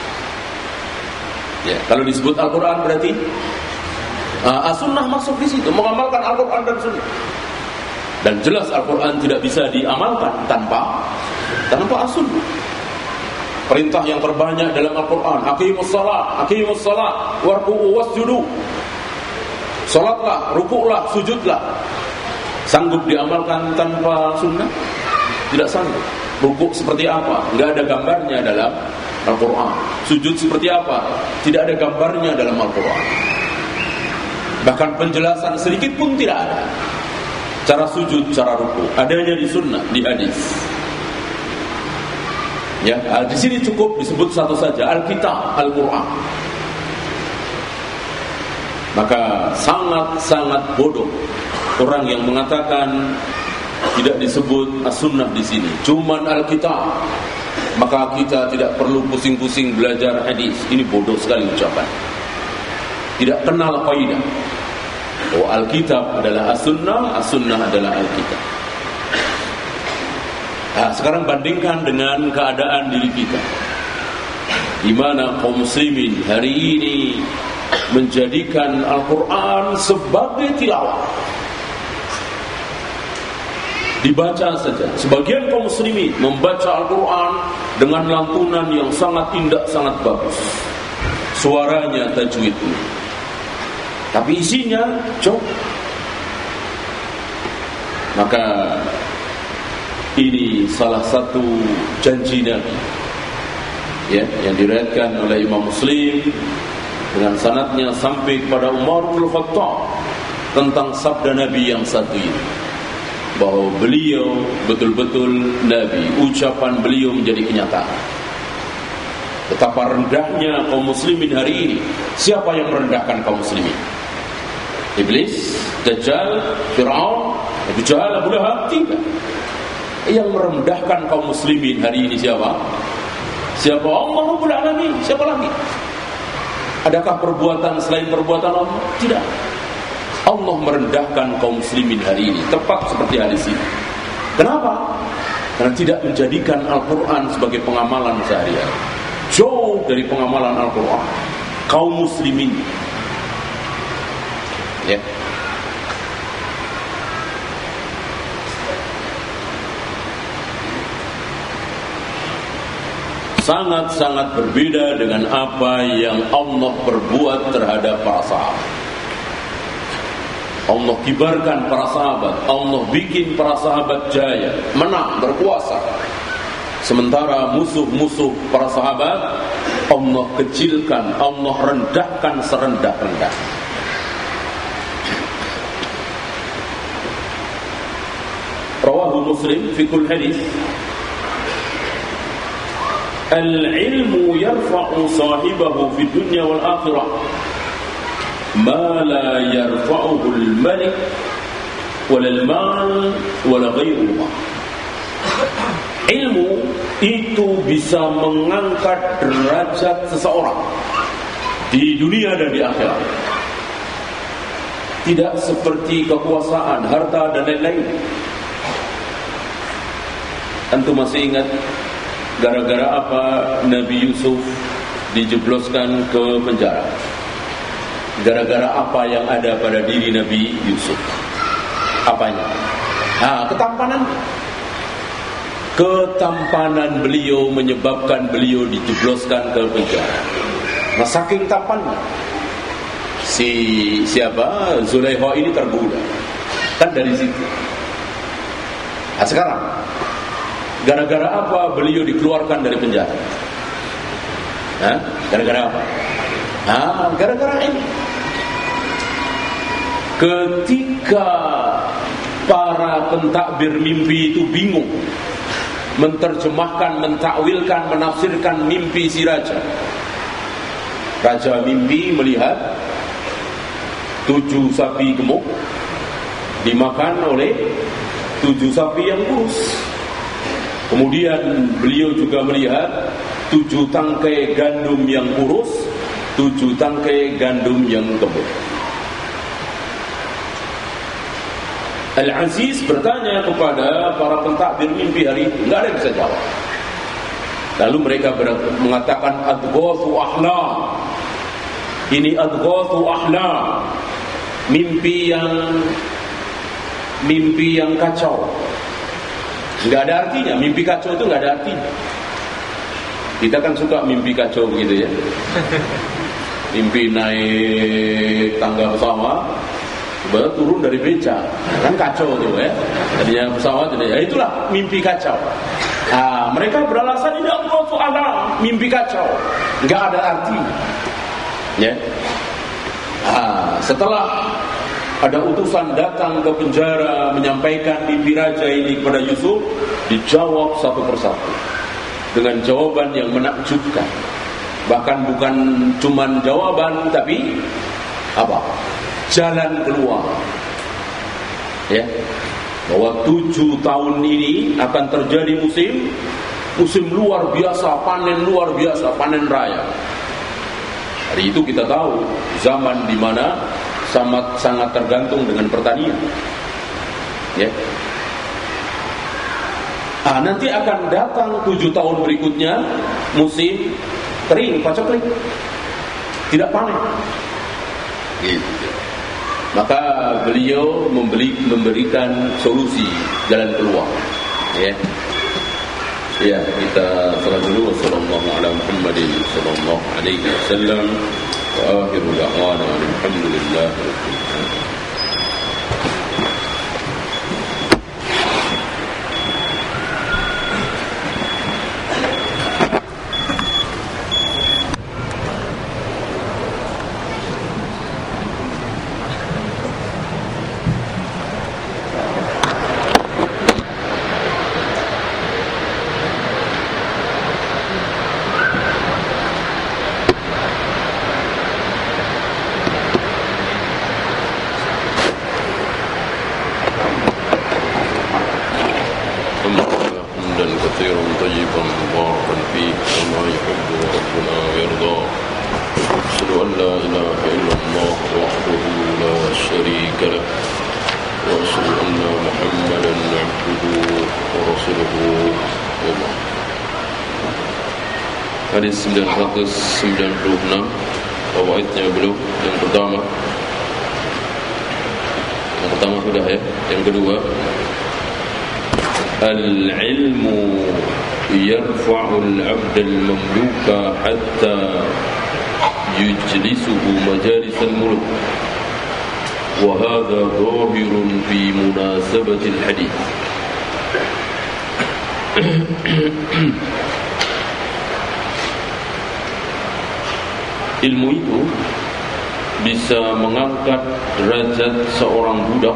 Ya, kalau disebut Al-Quran berarti As-Sunnah masuk di situ, mengamalkan Al-Quran dan Sunnah. Dan jelas Al-Quran tidak bisa diamalkan tanpa As-Sunnah. Perintah yang terbanyak dalam Al-Quran, aqimus salat, warku'u wasjudu. Salatlah, rukuklah, sujudlah. Sanggup diamalkan tanpa sunnah? Tidak sanggup. Rukuk seperti apa? Tidak ada gambarnya dalam Al-Quran. Sujud seperti apa? Tidak ada gambarnya dalam Al-Quran. Bahkan penjelasan sedikit pun tidak ada. Cara sujud, cara rukuk adanya di sunnah, di hadis. Ya, di sini cukup disebut satu saja, Alkitab, Al-Quran. Maka sangat-sangat bodoh orang yang mengatakan tidak disebut As-Sunnah di sini, cuman Alkitab. Maka kita tidak perlu pusing-pusing belajar hadis. Ini bodoh sekali ucapan. Tidak kenal kaidah. Oh, Alkitab adalah As-Sunnah, As-Sunnah adalah Alkitab. Nah, sekarang bandingkan dengan keadaan diri kita. di mana kaum muslimin hari ini menjadikan Al-Quran sebagai tilawah, dibaca saja. Sebagian kaum muslimin membaca Al-Quran dengan lantunan yang sangat indah, sangat bagus, suaranya tajwid, tapi isinya jauh. Maka ini salah satu janji Nabi, ya, yang diriwayatkan oleh Imam Muslim dengan sanadnya sampai kepada Umar bin Khattab tentang sabda Nabi yang satu ini, bahwa beliau betul-betul Nabi, ucapan beliau menjadi kenyataan. Betapa rendahnya kaum muslimin hari ini. Siapa yang merendahkan kaum muslimin? Iblis, Dajjal, Fir'aun, Abu Jahal, Abu Lahab? Tidak. Yang merendahkan kaum muslimin hari ini siapa? Siapa? Allah Rabbul Alamin. Siapa lagi? Adakah perbuatan selain perbuatan Allah? Tidak. Allah merendahkan kaum muslimin hari ini, tepat seperti hadis ini. Kenapa? Karena tidak menjadikan Al-Quran sebagai pengamalan sehari-hari. Jauh dari pengamalan Al-Quran kaum muslimin, ya. Sangat-sangat berbeda dengan apa yang Allah perbuat terhadap para sahabat. Allah kibarkan para sahabat, Allah bikin para sahabat jaya, menang, berkuasa. Sementara musuh-musuh para sahabat Allah kecilkan, Allah rendahkan serendah-rendah. Rawahu Muslim fi kulli hadis, al-ilmu yarfa'u sahibahu fi dunya wal akhirah ma la yarfa'uhu al-malik wal mal wal ghayruhu. Ilmu itu bisa mengangkat derajat seseorang di dunia dan di akhirat. Tidak seperti kekuasaan, harta dan lain-lain. Antum masih ingat gara-gara apa Nabi Yusuf dijebloskan ke penjara? Gara-gara apa yang ada pada diri Nabi Yusuf? Apanya? Ketampanan. Ketampanan beliau menyebabkan beliau dijebloskan ke penjara. Nah, saking tampannya, siapa Zulaikha ini tergoda, kan dari situ. Nah, sekarang gara-gara apa beliau dikeluarkan dari penjara? Gara-gara apa? Gara-gara ini. Ketika para pentakbir mimpi itu bingung menterjemahkan, mentakwilkan, menafsirkan mimpi si raja. Raja mimpi melihat 7 sapi gemuk dimakan oleh 7 sapi yang kurus. Kemudian beliau juga melihat 7 tangkai gandum yang kurus, 7 tangkai gandum yang gemuk. Al-Aziz bertanya kepada para pentakbir mimpi hari itu, tidak ada yang bisa jawab. Lalu mereka mengatakan adghathu ahlam. Ini adghathu ahlam, mimpi yang kacau. Tidak ada artinya, mimpi kacau itu tidak ada artinya. Kita kan suka mimpi kacau begitu ya. Mimpi naik tangga pesawat, baru turun dari beca, kan kacau tuh ya. Tadinya pesawat, itulah mimpi kacau. Mereka beralasan ini Allahu a'lam, mimpi kacau, nggak ada artinya. Ya. Setelah ada utusan datang ke penjara menyampaikan mimpi raja ini kepada Yusuf, dijawab satu persatu dengan jawaban yang menakjubkan. Bahkan bukan cuman jawaban, tapi apa? Jalan keluar, ya, bahwa 7 tahun ini akan terjadi musim luar biasa, panen luar biasa, panen raya. Hari itu kita tahu zaman di mana sangat tergantung dengan pertanian, ya. Nanti akan datang 7 tahun berikutnya musim kering, paceklik, tidak panen. Gitu. Maka beliau memberikan solusi, jalan keluar. Ya. Ya, kita salat dulu. Wassallallahu ala Muhammadin sallallahu alaihi wasallam. Wa akhiru da'wana alhamdulillah. Hadis 996 fawaidnya belum. Yang pertama sudah ya. Yang kedua, al-ilmu yarfa'u al-'abd al-mamluka hatta yujlisuhu majalis al-muluk, wa hadha dhahirun fi munasabati al-hadith. Ilmu itu bisa mengangkat derajat seorang budak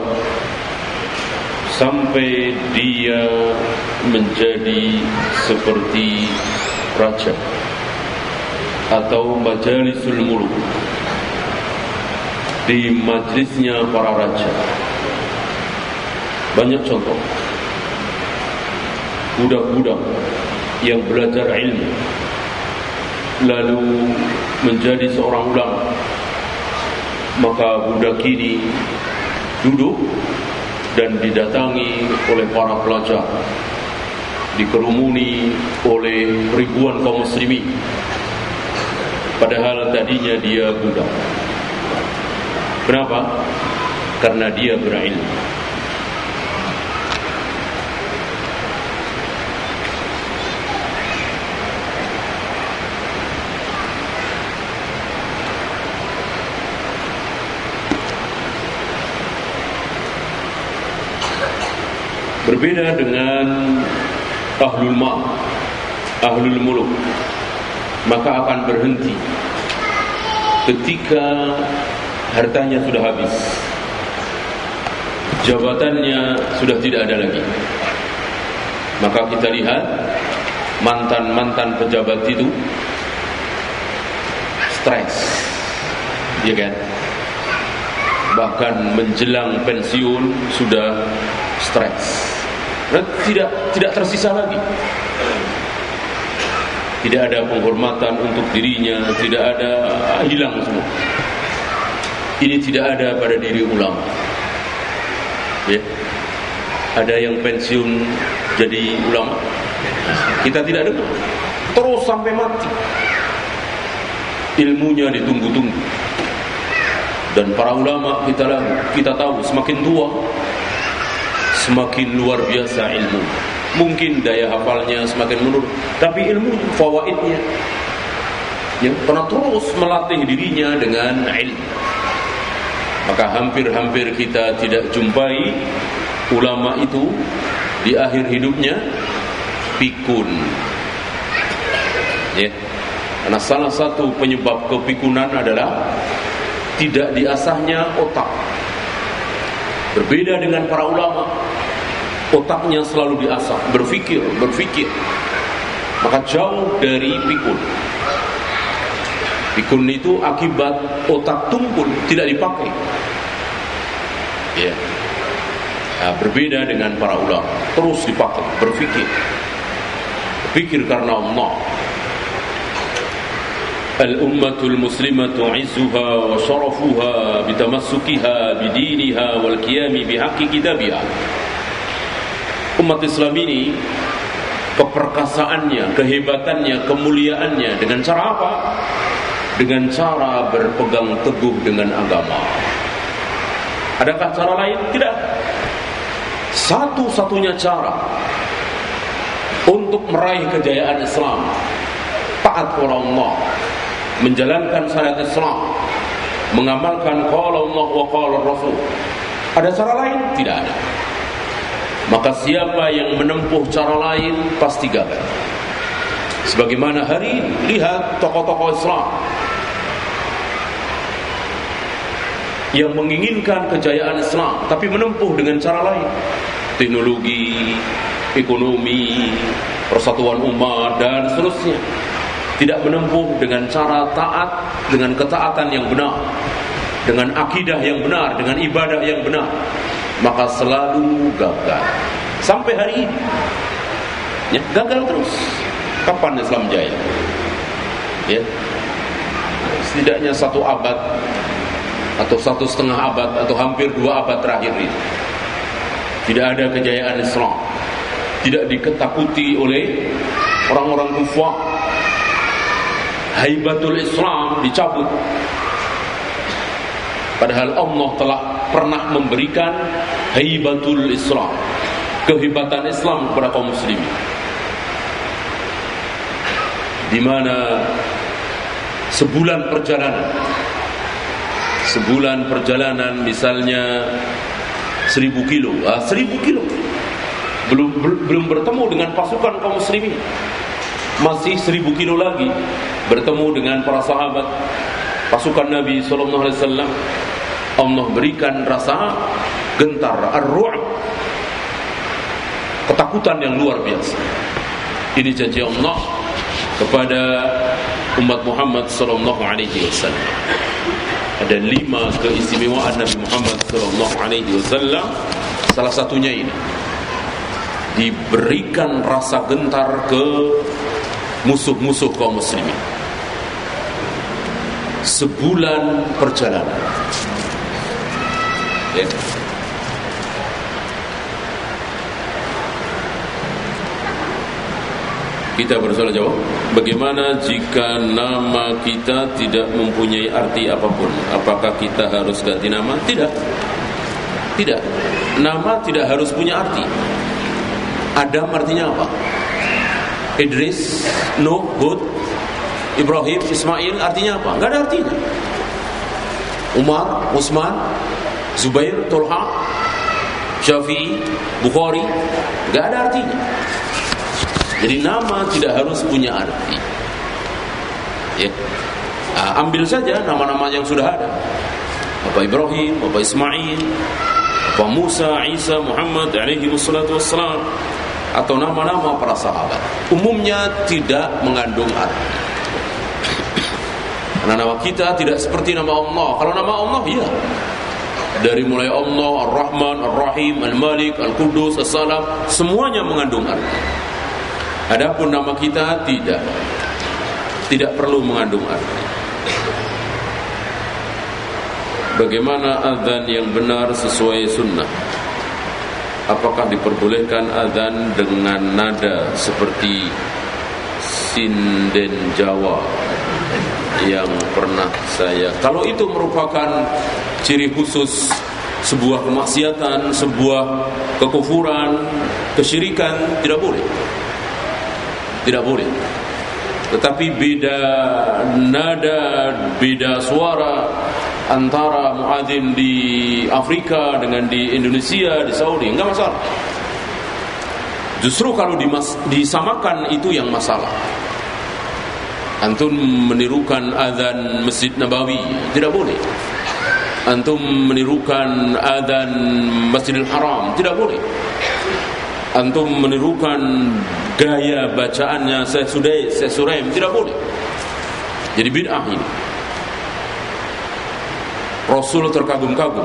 sampai dia menjadi seperti raja atau majalisul muluk, di majlisnya para raja. Banyak contoh budak-budak yang belajar ilmu lalu menjadi seorang ulama, maka budak ini duduk dan didatangi oleh para pelajar, dikerumuni oleh ribuan kaum muslimin, padahal tadinya dia budak. Kenapa? Karena dia berilmu. Berbeda dengan ahlul mal, ahlul muluk, maka akan berhenti ketika hartanya sudah habis, jabatannya sudah tidak ada lagi. Maka kita lihat mantan-mantan pejabat itu stres, ya kan? Bahkan menjelang pensiun sudah stres. Tidak tersisa lagi. Tidak ada penghormatan untuk dirinya, tidak ada, hilang semua. Ini tidak ada pada diri ulama. Ya. Ada yang pensiun jadi ulama? Kita tidak dengar. Terus sampai mati. Ilmunya ditunggu-tunggu. Dan para ulama kita tahu semakin tua semakin luar biasa ilmu. Mungkin daya hafalnya semakin menurun, tapi ilmu fawaidnya yang pernah terus melatih dirinya dengan ilmu. Maka hampir-hampir kita tidak jumpai ulama itu di akhir hidupnya pikun. Ya. Karena salah satu penyebab kepikunan adalah tidak diasahnya otak. Berbeda dengan para ulama, otaknya selalu diasah, berpikir. Maka jauh dari pikun. Pikun itu akibat otak tumpul, tidak dipakai. Ya. Nah, berbeda dengan para ulama, terus dipakai, berpikir karena Allah. Al-ummatul muslimatu 'izzuha wa syarafuha bitamassukiha bidiniha wal qiyami bihaqqi kitabiha. Umat Islam ini keperkasaannya, kehebatannya, kemuliaannya. Dengan cara apa? Dengan cara berpegang teguh dengan agama. Adakah cara lain? Tidak. Satu-satunya cara untuk meraih kejayaan Islam, taat kepada Allah, menjalankan syariat Islam, mengamalkan qala Allah wa qala Rasul. Ada cara lain? Tidak ada. Maka siapa yang menempuh cara lain pasti gagal. Sebagaimana hari ini, lihat tokoh-tokoh Islam yang menginginkan kejayaan Islam tapi menempuh dengan cara lain. Teknologi, ekonomi, persatuan umat dan seterusnya. Tidak menempuh dengan cara taat, dengan ketaatan yang benar, dengan akidah yang benar, dengan ibadah yang benar, maka selalu gagal. Sampai hari ini ya, gagal terus. Kapan Islam jaya? Ya, setidaknya 1 abad atau 1,5 abad atau hampir 2 abad terakhir ini tidak ada kejayaan Islam, tidak diketakuti oleh orang-orang kufar. Haibatul Islam dicabut, padahal Allah telah pernah memberikan haibatul Islam, kehebatan Islam kepada kaum muslimin. Di mana sebulan perjalanan misalnya 1000 kilo, 1000 kilo belum bertemu dengan pasukan kaum muslimin, masih 1000 kilo lagi bertemu dengan para sahabat pasukan Nabi sallallahu alaihi wasallam. Allah berikan rasa gentar, ar-ru'b, ketakutan yang luar biasa. Ini janji Allah kepada umat Muhammad sallallahu alaihi wasallam. Ada 5 keistimewaan Nabi Muhammad sallallahu alaihi wasallam. Salah satunya ini, diberikan rasa gentar ke musuh-musuh kaum muslimin. Sebulan perjalanan. Ya. Kita bersoal jawab, bagaimana jika nama kita tidak mempunyai arti apapun? Apakah kita harus ganti nama? Tidak. Tidak. Nama tidak harus punya arti. Adam artinya apa? Idris, Nuh, Hud, Ibrahim, Ismail artinya apa? Enggak ada artinya. Umar, Utsman, Zubair, Tolha, Syafi'i, Bukhari, enggak ada artinya. Jadi nama tidak harus punya arti. Ya. Ambil saja nama-nama yang sudah ada. Bapak Ibrahim, Bapak Ismail, Bapak Musa, Isa, Muhammad alaihi wassalatu wassalam, atau nama-nama para sahabat. Umumnya tidak mengandung arti. Karena nama kita tidak seperti nama Allah. Kalau nama Allah, ya, dari mulai Allah, Ar-Rahman, Ar-Rahim, Al-Malik, Al-Qudus, As-Salam, semuanya mengandung arti. Adapun nama kita tidak perlu mengandung arti. Bagaimana azan yang benar sesuai sunnah? Apakah diperbolehkan azan dengan nada seperti sinden Jawa yang pernah saya? Kalau itu merupakan ciri khusus sebuah kemaksiatan, sebuah kekufuran, kesyirikan, tidak boleh. Tidak boleh. Tetapi beda nada, beda suara antara muadzin di Afrika dengan di Indonesia, di Saudi, enggak masalah. Justru kalau disamakan itu yang masalah. Antum menirukan azan Masjid Nabawi, tidak boleh. Antum menirukan azan Masjidil Haram, tidak boleh. Antum menirukan gaya bacaannya Syekh Suraim, tidak boleh. Jadi bid'ah ini. Rasul terkagum-kagum,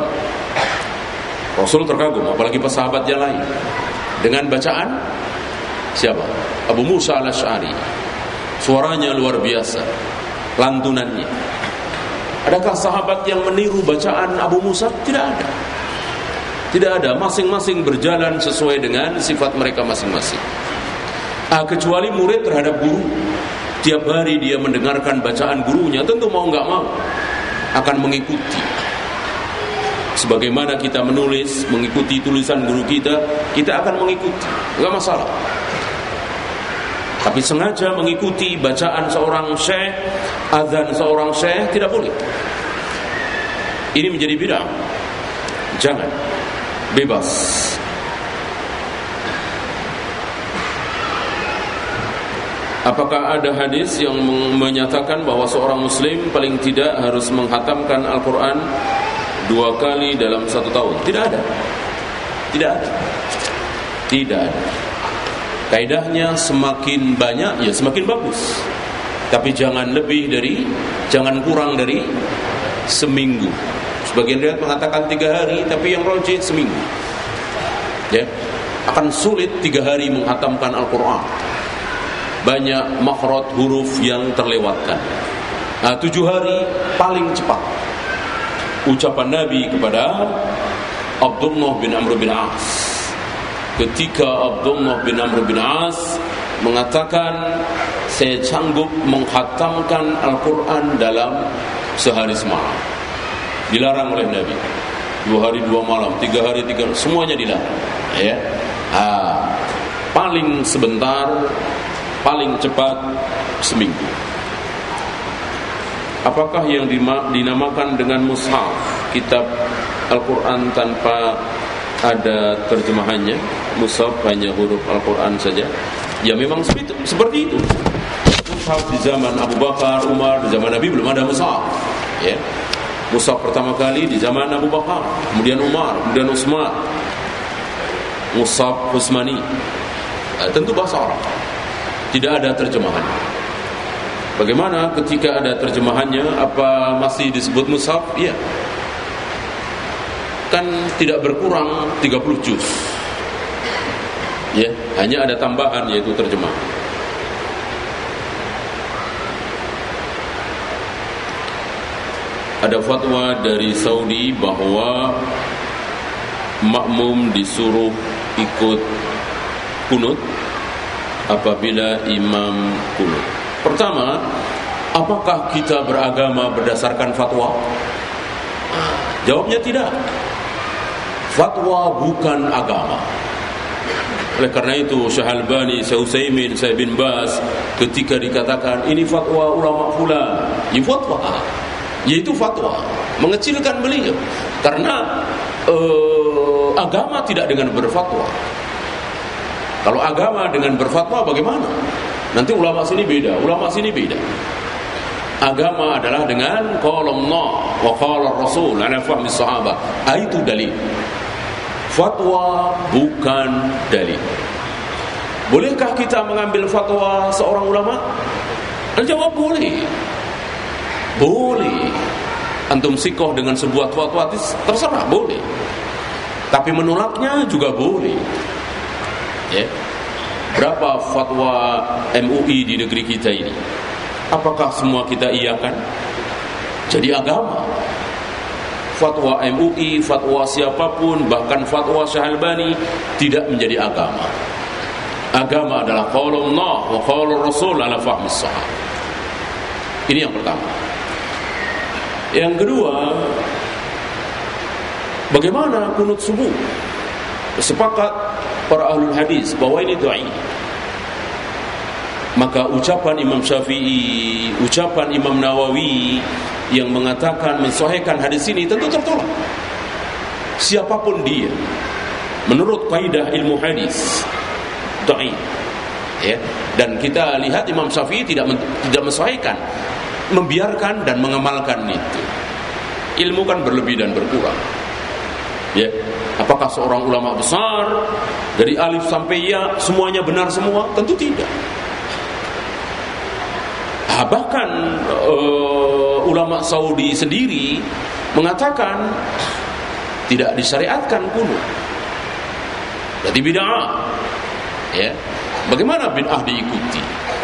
apalagi sahabat yang lain, dengan bacaan siapa? Abu Musa al-Asy'ari. Suaranya luar biasa, lantunannya. Adakah sahabat yang meniru bacaan Abu Musa? Tidak ada. Tidak ada, masing-masing berjalan sesuai dengan sifat mereka masing-masing. Kecuali murid terhadap guru. Tiap hari dia mendengarkan bacaan gurunya, tentu mau nggak mau akan mengikuti. Sebagaimana kita menulis, mengikuti tulisan guru kita, kita akan mengikuti, nggak masalah. Tapi sengaja mengikuti bacaan seorang syekh, azan seorang syekh, tidak boleh. Ini menjadi bid'ah. Jangan. Bebas. Apakah ada hadis yang menyatakan bahwa seorang muslim paling tidak harus menghatamkan Al-Quran 2 kali dalam 1 tahun? Tidak ada. Tidak ada. Tidak ada. Kaidahnya semakin banyak ya semakin bagus. Tapi jangan kurang dari seminggu. Sebagian riwayat mengatakan 3 hari, tapi yang rajih seminggu. Ya, akan sulit 3 hari menghatamkan Al-Quran. Banyak makhraj huruf yang terlewatkan. 7 hari paling cepat. Ucapan Nabi kepada Abdullah bin Amr bin As, ketika Abdullah bin Amr bin As mengatakan, saya sanggup menghatamkan Al-Quran dalam sehari semalam. Dilarang oleh Nabi. 2 hari 2 malam, 3 hari 3, semuanya dilarang. Ya. Paling sebentar, paling cepat seminggu. Apakah yang dinamakan dengan mushaf, kitab Al-Quran tanpa ada terjemahannya, mushaf hanya huruf Al-Quran saja? Ya memang seperti itu. Mushaf di zaman Abu Bakar, Umar, di zaman Nabi belum ada mushaf. Ya. Mushaf pertama kali di zaman Abu Bakar, kemudian Umar, kemudian Utsman. Mushaf Utsmani. Tentu bahasa Arab. Tidak ada terjemahan. Bagaimana ketika ada terjemahannya? Apa masih disebut mushaf? Iya. Kan tidak berkurang 30 juz. Ya, hanya ada tambahan yaitu terjemah. Ada fatwa dari Saudi bahwa makmum disuruh ikut kunut apabila imam kunut. Pertama, apakah kita beragama berdasarkan fatwa? Jawabnya tidak. Fatwa bukan agama. Oleh karena itu Syekh Albani, Syekh Utsaimin, Syekh bin Baz ketika dikatakan ini fatwa ulama fulan, ini fatwa, yaitu fatwa, mengecilkan beliau. Karena agama tidak dengan berfatwa. Kalau agama dengan berfatwa bagaimana? Nanti ulama sini beda, ulama sini beda. Agama adalah dengan qala Allah wa qala Rasul ala fahmi sahabat. Itu dalil. Fatwa bukan dalil. Bolehkah kita mengambil fatwa seorang ulama? Jawab boleh. Boleh. Antum sikoh dengan sebuah fatwa terserah, boleh. Tapi menolaknya juga boleh. Ya. Berapa fatwa MUI di negeri kita ini? Apakah semua kita iakan? Jadi agama. Fatwa MUI, fatwa siapapun, bahkan fatwa Syekh Albani tidak menjadi agama. Agama adalah qaulullah wa qaulur Rasul ala fahmi sahabat. Ini yang pertama. Yang kedua, bagaimana kunut subuh? Sepakat para ahlul hadis bahwa ini dhaif. Maka ucapan Imam Syafi'i, ucapan Imam Nawawi yang mengatakan mensahihkan hadis ini tentu tertolak. Siapapun dia, menurut kaidah ilmu hadis, dhaif. Ya, dan kita lihat Imam Syafi'i tidak mensahihkan, membiarkan dan mengamalkan itu. Ilmu kan berlebih dan berkurang. Ya, apakah seorang ulama besar dari alif sampai ya semuanya benar semua? Tentu tidak. Bahkan ulama Saudi sendiri mengatakan tidak disyariatkan kunut. Jadi bid'ah. Ya. Bagaimana bid'ah diikuti?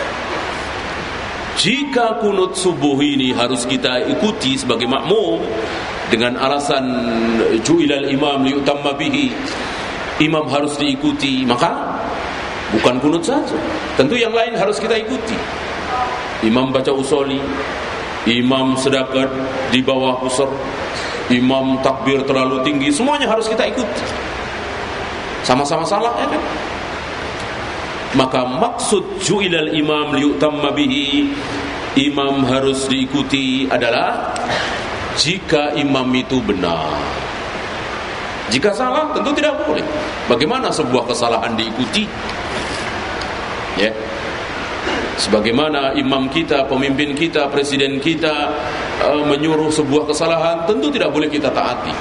Jika kunut subuh ini harus kita ikuti sebagai makmum dengan alasan ju'ilal imam liyutamma bihi, imam harus diikuti, maka Bukan kunut saja, tentu yang lain harus kita ikuti. Imam baca usoli, imam sedekah di bawah pusar, imam takbir terlalu tinggi, semuanya harus kita ikuti. Sama-sama salah, ya kan? Maka maksud ju'ilal imam liyutamma bihi, imam harus diikuti adalah jika imam itu benar. Jika salah tentu tidak boleh. Bagaimana sebuah kesalahan diikuti? Ya. Sebagaimana imam kita, pemimpin kita, presiden kita menyuruh sebuah kesalahan, tentu tidak boleh kita taati.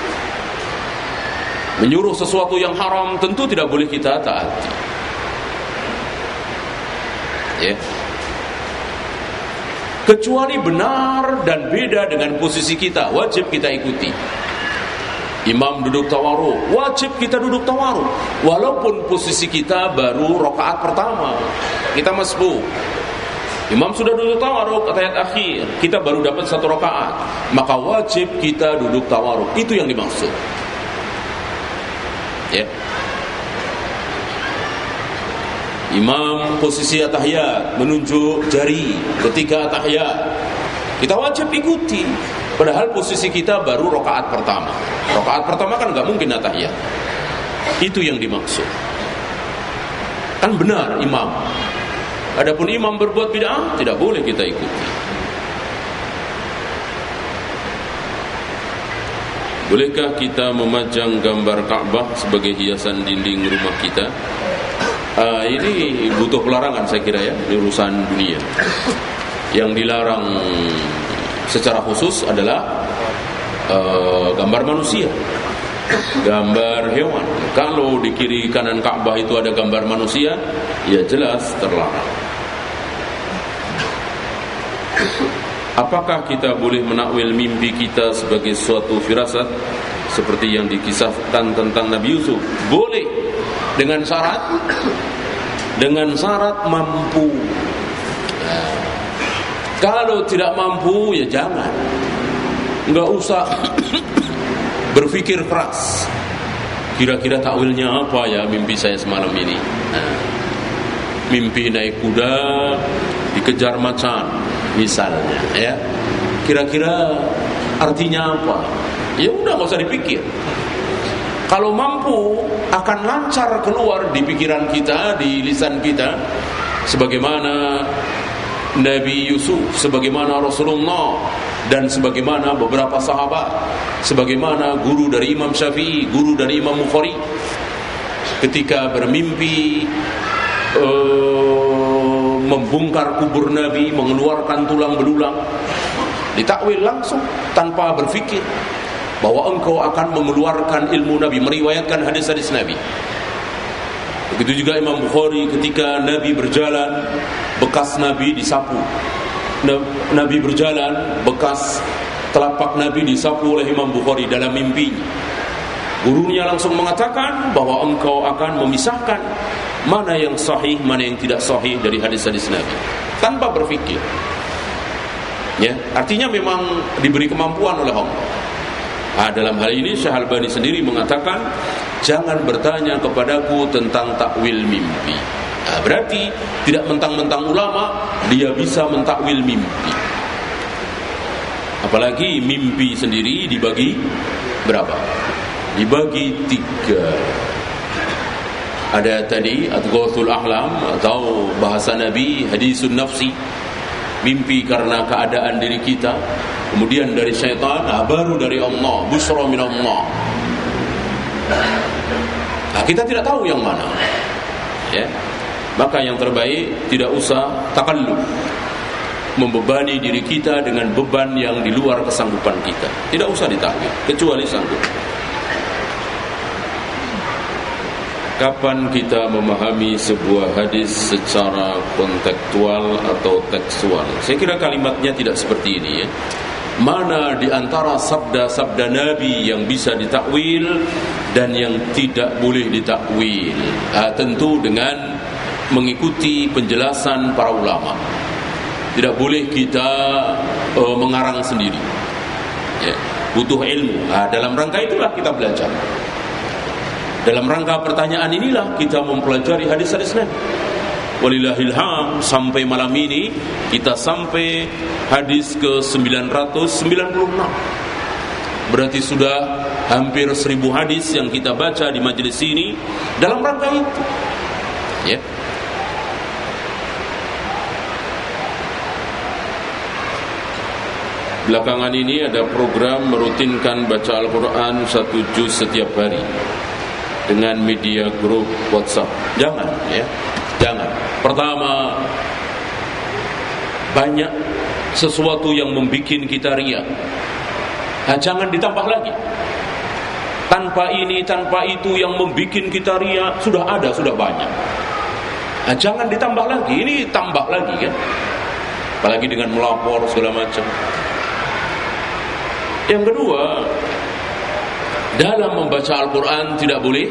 Menyuruh sesuatu yang haram, tentu tidak boleh kita taati. Ya. Kecuali benar dan beda dengan posisi kita, wajib kita ikuti. Imam duduk tawarruk, wajib kita duduk tawarruk, walaupun posisi kita baru rakaat pertama, kita masbuk. Imam sudah duduk tawarruk, tahiyat akhir, kita baru dapat 1 rakaat, maka wajib kita duduk tawarruk. Itu yang dimaksud. Ya. Imam posisi tahiyat menunjuk jari ketika tahiyat, kita wajib ikuti. Padahal posisi kita baru rakaat pertama. Rakaat pertama kan nggak mungkin tahiyat. Itu yang dimaksud. Kan benar imam. Adapun imam berbuat bid'ah, tidak boleh kita ikuti. Bolehkah kita memajang gambar Ka'bah sebagai hiasan dinding rumah kita? Ini butuh pelarangan saya kira ya, di urusan dunia. Yang dilarang secara khusus adalah gambar manusia, gambar hewan. Kalau di kiri kanan Ka'bah itu ada gambar manusia, ya jelas terlarang. Apakah kita boleh menakwil mimpi kita sebagai suatu firasat seperti yang dikisahkan tentang Nabi Yusuf? Boleh, dengan syarat mampu. Kalau tidak mampu, ya jangan. Enggak usah berpikir keras. Kira-kira takwilnya apa ya mimpi saya semalam ini? Mimpi naik kuda dikejar macan, misalnya, ya. Kira-kira artinya apa? Ya udah, enggak usah dipikir. Kalau mampu, akan lancar keluar di pikiran kita, di lisan kita, sebagaimana Nabi Yusuf, sebagaimana Rasulullah, dan sebagaimana beberapa sahabat, sebagaimana guru dari Imam Syafi'i, guru dari Imam Bukhari, ketika bermimpi membongkar kubur Nabi, mengeluarkan tulang belulang, ditakwil langsung tanpa berfikir bahwa engkau akan mengeluarkan ilmu Nabi, meriwayatkan hadis-hadis Nabi. Begitu juga Imam Bukhari, ketika Nabi berjalan, bekas Nabi disapu. Nabi berjalan, bekas telapak Nabi disapu oleh Imam Bukhari dalam mimpinya. Gurunya langsung mengatakan bahwa engkau akan memisahkan mana yang sahih, mana yang tidak sahih dari hadis-hadis Nabi, tanpa berfikir. Ya, artinya memang diberi kemampuan oleh Allah. Dalam hal ini Syekh Albani sendiri mengatakan, jangan bertanya kepadaku tentang takwil mimpi. Berarti tidak mentang-mentang ulama dia bisa mentakwil mimpi. Apalagi mimpi sendiri dibagi berapa? Dibagi 3. Ada tadi Adghathul Ahlam, atau bahasa Nabi hadisun nafsi, mimpi karena keadaan diri kita. Kemudian dari syaitan, baru dari Allah, busra min Allah. Kita tidak tahu yang mana, ya. Maka yang terbaik tidak usah takalluf, membebani diri kita dengan beban yang di luar kesanggupan kita. Tidak usah ditakwil kecuali sanggup. Kapan kita memahami sebuah hadis secara kontekstual atau tekstual? Saya kira kalimatnya tidak seperti ini, ya. Mana di antara sabda-sabda Nabi yang bisa ditakwil dan yang tidak boleh ditakwil? Tentu dengan mengikuti penjelasan para ulama. Tidak boleh kita mengarang sendiri, ya. Butuh ilmu. Dalam rangka itulah kita belajar. Dalam rangka pertanyaan inilah kita mempelajari hadis-hadis Nabi. Walillahilham, sampai malam ini kita sampai hadis ke 996. Berarti sudah hampir 1000 hadis yang kita baca di majelis ini dalam rangka itu. Ya. Belakangan ini ada program merutinkan baca Al-Quran 1 juz setiap hari dengan media grup WhatsApp. Jangan, ya, jangan. Pertama, banyak sesuatu yang membuat kita riya. Nah, jangan ditambah lagi. Tanpa ini, tanpa itu yang membuat kita riya sudah ada, sudah banyak. Nah, jangan ditambah lagi. Ini tambah lagi, kan? Apalagi dengan melapor segala macam. Yang kedua, dalam membaca Al-Quran tidak boleh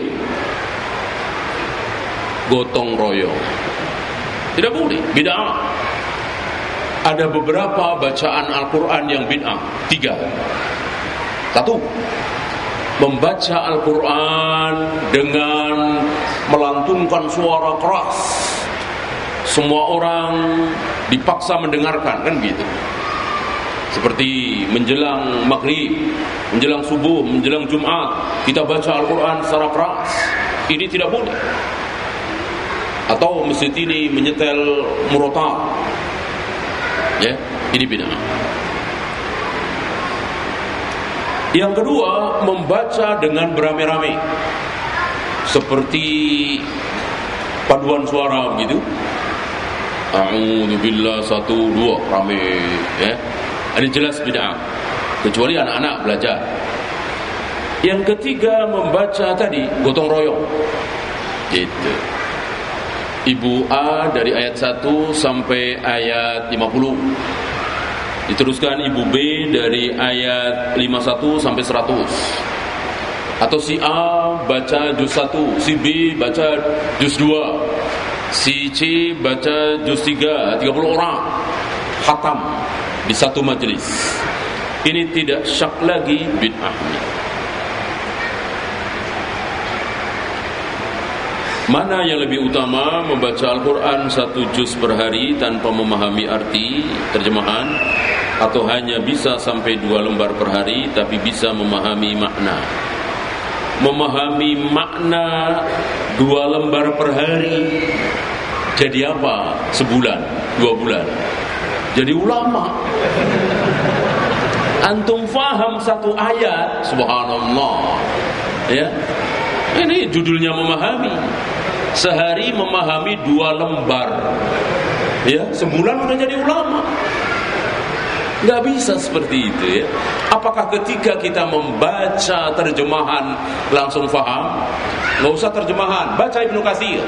gotong royong. Tidak boleh, bid'ah. Ada beberapa bacaan Al-Quran yang bid'ah. 3. 1, membaca Al-Quran dengan melantunkan suara keras. Semua orang dipaksa mendengarkan, kan gitu. Seperti menjelang maghrib, menjelang subuh, menjelang Jumat, kita baca Al-Quran secara keras. Ini tidak boleh. Atau masjid ini menyetel murotal, ya, ini bid'ah. Yang kedua, membaca dengan beramai-ramai, seperti paduan suara begitu. A'udzubillah 1, 2, rame, ya. Ini jelas bid'ah, kecuali anak-anak belajar. Yang ketiga, membaca tadi gotong royong, gitu. Ibu A dari ayat 1 sampai ayat 50. Diteruskan Ibu B dari ayat 51 sampai 100. Atau si A baca juz 1, si B baca juz 2, si C baca juz 3, 30 orang khatam di satu majelis. Ini tidak syak lagi bid'ahnya. Mana yang lebih utama, membaca Al-Quran 1 juz per hari tanpa memahami arti terjemahan, atau hanya bisa sampai 2 lembar per hari tapi bisa memahami makna? Memahami makna 2 lembar per hari, jadi apa? Sebulan, 2 bulan, jadi ulama. Antum faham 1 ayat, subhanallah, ya. Ini judulnya memahami. Sehari memahami 2 lembar, ya, sebulan udah jadi ulama. Nggak bisa seperti itu, ya. Apakah ketika kita membaca terjemahan langsung faham? Nggak usah terjemahan, baca Ibnu Katsir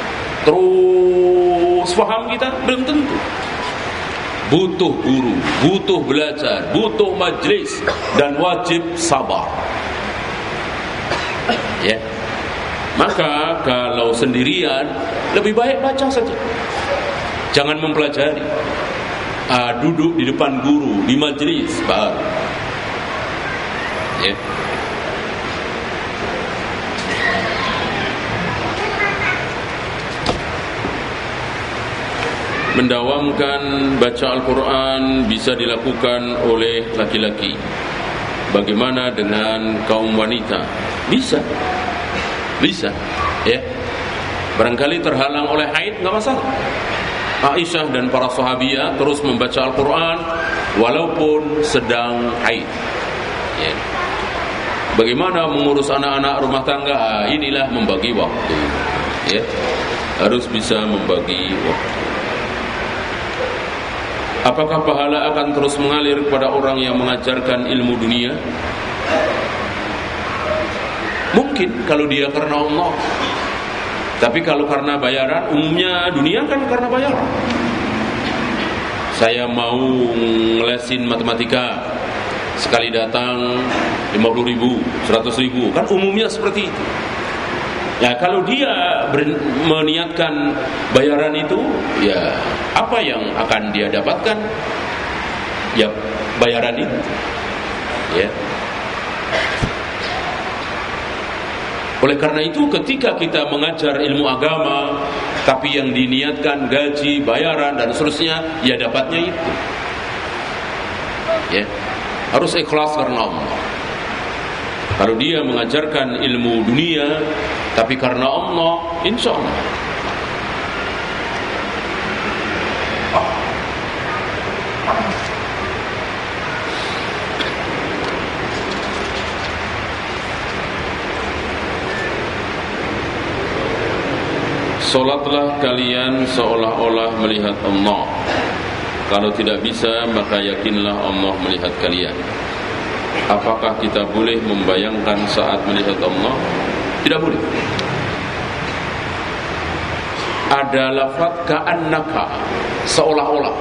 terus faham kita? Belum tentu. Butuh guru, butuh belajar, butuh majlis, dan wajib sabar, ya. Maka kalau sendirian, lebih baik baca saja, jangan mempelajari. Duduk di depan guru di majlis baru, ya. Mendawamkan baca Al-Quran bisa dilakukan oleh laki-laki. Bagaimana dengan kaum wanita? Bisa, ya. Barangkali terhalang oleh haid, nggak masalah. Aisyah dan para sahabiah terus membaca Al-Quran walaupun sedang haid, ya. Bagaimana mengurus anak-anak rumah tangga? Inilah membagi waktu, ya. Harus bisa membagi waktu. Apakah pahala akan terus mengalir kepada orang yang mengajarkan ilmu dunia? Mungkin kalau dia karena Allah. Tapi kalau karena bayaran, umumnya dunia kan karena bayaran. Saya mau ngelesin matematika, sekali datang 50.000, 100.000, kan umumnya seperti itu. Ya, kalau dia meniatkan bayaran itu, ya apa yang akan dia dapatkan? Ya bayaran itu, ya. Oleh karena itu ketika kita mengajar ilmu agama tapi yang diniatkan gaji, bayaran dan seterusnya, ya dapatnya itu. Ya, harus ikhlas karena Allah. Kalau dia mengajarkan ilmu dunia tapi karena Allah, insya Allah. Solatlah kalian seolah-olah melihat Allah. Kalau tidak bisa, maka yakinlah Allah melihat kalian. Apakah kita boleh membayangkan saat melihat Allah? Tidak boleh. Ada lafaz ka'annaka, seolah-olah.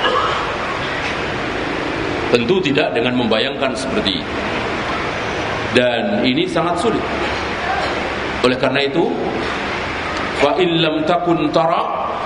Tentu tidak dengan membayangkan seperti itu. Dan ini sangat sulit. Oleh karena itu, fa in lam takun tara,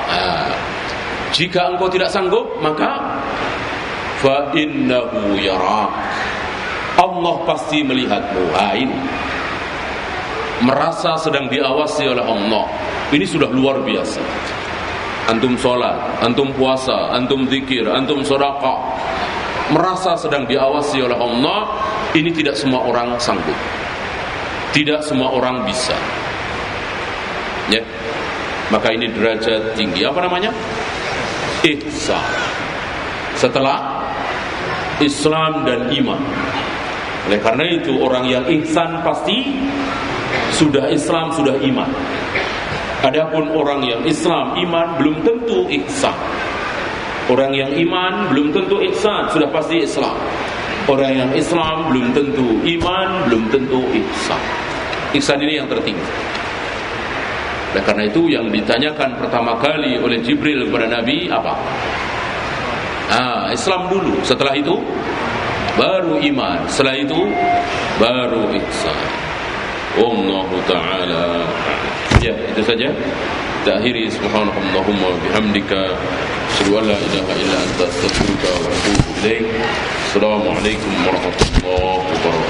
jika engkau tidak sanggup, maka fa innahu yarak, Allah pasti melihatmu. Ini merasa sedang diawasi oleh Allah, ini sudah luar biasa. Antum sholat, antum puasa, antum zikir, antum sedekah, merasa sedang diawasi oleh Allah. Ini tidak semua orang sanggup, tidak semua orang bisa. Ya, maka ini derajat tinggi. Apa namanya? Ihsan. Setelah Islam dan iman. Oleh karena itu orang yang ihsan pasti sudah Islam, sudah iman. Adapun orang yang Islam, iman, belum tentu ihsan. Orang yang iman belum tentu ihsan, sudah pasti Islam. Orang yang Islam belum tentu iman, belum tentu ihsan. Ihsan ini yang tertinggi. Oleh karena itu yang ditanyakan pertama kali oleh Jibril kepada Nabi apa? Islam dulu, setelah itu baru iman, setelah itu baru ihsan. Wallahu ta'ala. Ya, itu saja. Kita akhiri subhanakallahumma wa bihamdika asyhadu an la ilaha illa anta astaghfiruka wa atubu ilaik. Assalamualaikum warahmatullahi wabarakatuh.